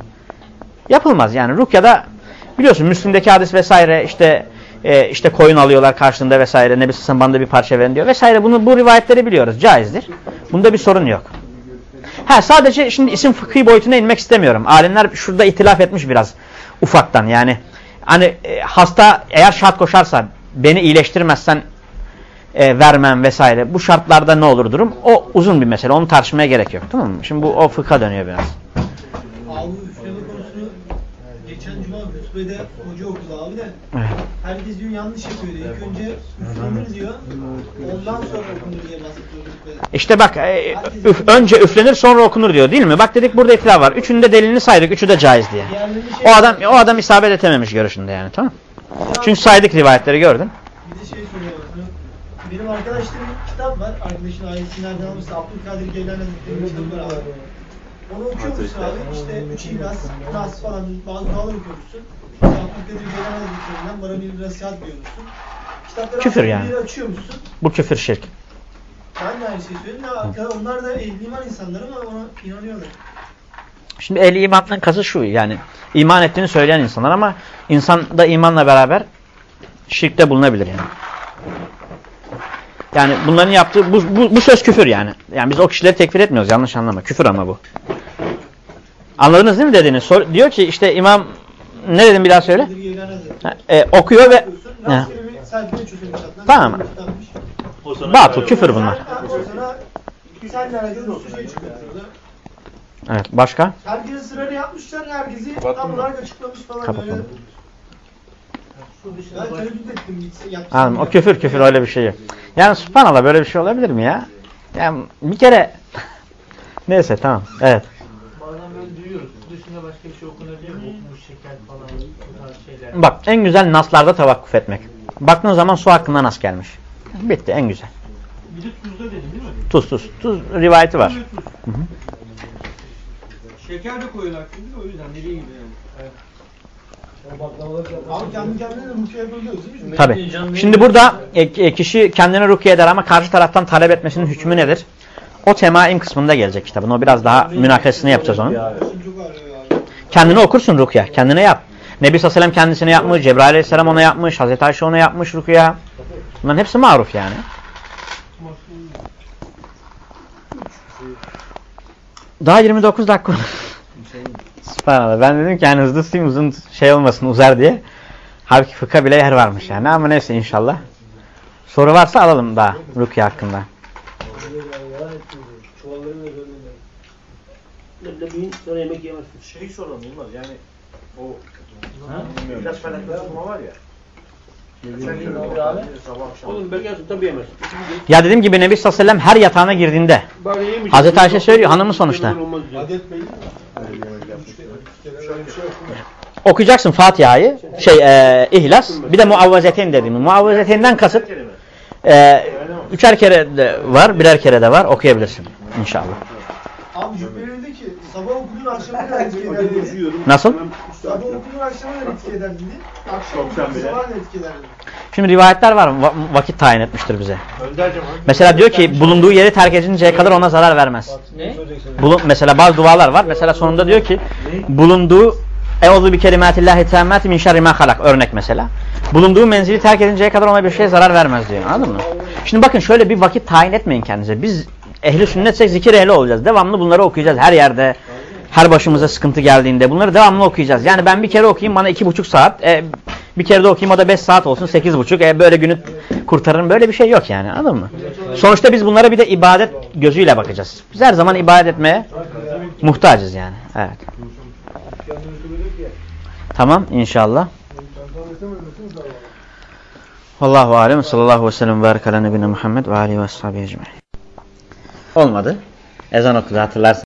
yapılmaz yani. Rukya'da biliyorsun Müslim'deki hadis vesaire işte e, işte koyun alıyorlar karşılığında vesaire. Nebi Sallallahu bana bir parça verin diyor vesaire. Bunu bu rivayetleri biliyoruz. Caizdir. Bunda bir sorun yok. Ha sadece şimdi isim fıkhi boyutuna inmek istemiyorum. Alimler şurada ihtilaf etmiş biraz ufaktan yani. Hani e, hasta eğer şart koşarsa beni iyileştirmezsen e, vermem vesaire. Bu şartlarda ne olur durum? O uzun bir mesele. Onu tartışmaya gerek yok. Tamam mı? Şimdi bu o fıkha dönüyor biraz. Abi üfleme konusunu geçen cuma hutbede hoca okudu abi de. Evet. Herkes diyor yanlış yapıyor diyor. İlk önce üflenir diyor. Ondan sonra okunur diye bahsediyor hutbede. İşte bak e, üf, önce üflenir sonra okunur diyor değil mi? Bak dedik burada ihtilaf var. Üçünün de delilini saydık. Üçü de caiz diye. O adam o adam isabet etememiş görüşünde yani tamam. Çünkü saydık rivayetleri gördün. Bir de şey soruyor. Benim arkadaşlarım kitap var. Arkadaşın ailesi nereden almışsa Abdülkadir Geylani Hazretleri'nin kitabı var abi. Onu okuyormuşsun abi. İşte üç İhlas, Nas falan bazı dualar okuyormuşsun. İşte Abdülkadir Geylani Hazretleri'nden bana bir nasihat diyormuşsun. Kitapları Küfür yani. bir açıyormuşsun. Bu küfür şirk. Ben de aynı şeyi söyledim. Ya, onlar da ehli iman insanlar ama ona inanıyorlar. Şimdi ehli imanın kası şu yani iman ettiğini söyleyen insanlar ama insan da imanla beraber şirkte bulunabilir yani. Yani bunların yaptığı bu, bu, bu söz küfür yani. Yani biz o kişileri tekfir etmiyoruz yanlış anlama. Küfür ama bu. Anladınız değil mi dediğini? Sor, diyor ki işte imam ne dedim bir daha söyle. Ha, e, okuyor ve ha. Tamam. Batıl küfür bunlar. Evet başka? Herkesi sırayla yapmışlar, herkesi tam olarak açıklamış falan. Kapatalım. Ben tereddüt ettim gitse yapsın. Anladım. O küfür küfür öyle bir şey yok. Yani subhanallah böyle bir şey olabilir mi ya? Yani bir kere neyse tamam. Evet. Bazen böyle duyuyoruz. Dışında başka bir şey okunabiliyor mu? Okumuş şeker falan bu tarz şeyler. Bak en güzel naslarda tavakkuf etmek. Baktığın zaman su hakkında nas gelmiş. Bitti en güzel. Bir de tuzda dedin değil mi? Tuz tuz. Tuz rivayeti var. Hı hı. Şeker de koyuyorlar çünkü o yüzden dediği gibi yani. Evet. Abi kendi kendine de rukiye yapabiliyoruz değil mi? Tabii. Şimdi burada e, kişi kendine rukiye eder ama karşı taraftan talep etmesinin hükmü nedir? O temaim kısmında gelecek kitabın. O biraz daha münakaşasını yapacağız onun. Kendine okursun rukiye. Kendine yap. Nebi sallallahu aleyhi ve sellem kendisine yapmış. Cebrail aleyhisselam ona yapmış. Hazreti Ayşe ona yapmış rukiye. Bunların hepsi maruf yani. Daha yirmi dokuz dakika. Sübhanallah. Ben dedim ki yani hızlı tutayım uzun şey olmasın uzar diye. Halbuki fıkha bile yer varmış yani ama neyse inşallah. Soru varsa alalım daha rukiye hakkında. Sonra yemek yemezsin. Şey sorun olmaz yani o ilaç felaklı tutma var ya. Oğlum belki tabii yemez. Ya dediğim gibi Nebi sallallahu aleyhi ve sellem her yatağına girdiğinde Hazreti Ayşe söylüyor hanımı sonuçta. Okuyacaksın Fatiha'yı, şey e, İhlas, bir de muavvezeteyn dediğimiz. Muavvezeteynden kasıt e, üçer kere de var, birer kere de var okuyabilirsin inşallah. Abi Cübbeli dedi ki sabah okudun akşama kadar etki eder dedi. Nasıl? Sabah okudun akşama kadar etki eder dedi. Akşam okudun sabah kadar etki eder dedi. Şimdi rivayetler var mı? Va- vakit tayin etmiştir bize. Öndercim. Mesela diyor ki bulunduğu yeri terk edinceye kadar ona zarar vermez. Ne? Bulun, mesela bazı dualar var. Mesela sonunda diyor ki bulunduğu Euzu bi kelimatillahi tammati min şerri ma halak, örnek mesela. Bulunduğu menzili terk edinceye kadar ona bir şey zarar vermez diyor. Anladın mı? Şimdi bakın şöyle bir vakit tayin etmeyin kendinize. Biz ehli sünnetsek zikir ehli olacağız. Devamlı bunları okuyacağız her yerde. Her başımıza sıkıntı geldiğinde bunları devamlı okuyacağız. Yani ben bir kere okuyayım bana iki buçuk saat. E, bir kere de okuyayım o da beş saat olsun, sekiz buçuk. E, böyle günü kurtarırım. Böyle bir şey yok yani. Anladın mı? Sonuçta biz bunlara bir de ibadet gözüyle bakacağız. Biz her zaman ibadet etmeye muhtacız yani. Evet. Tamam inşallah. Allahu alem. Sallallahu aleyhi ve sellem ve barik ala nebine Muhammed ve alihi ve ashabihi ecmaîn. Olmadı. Ezan okudu hatırlarsın.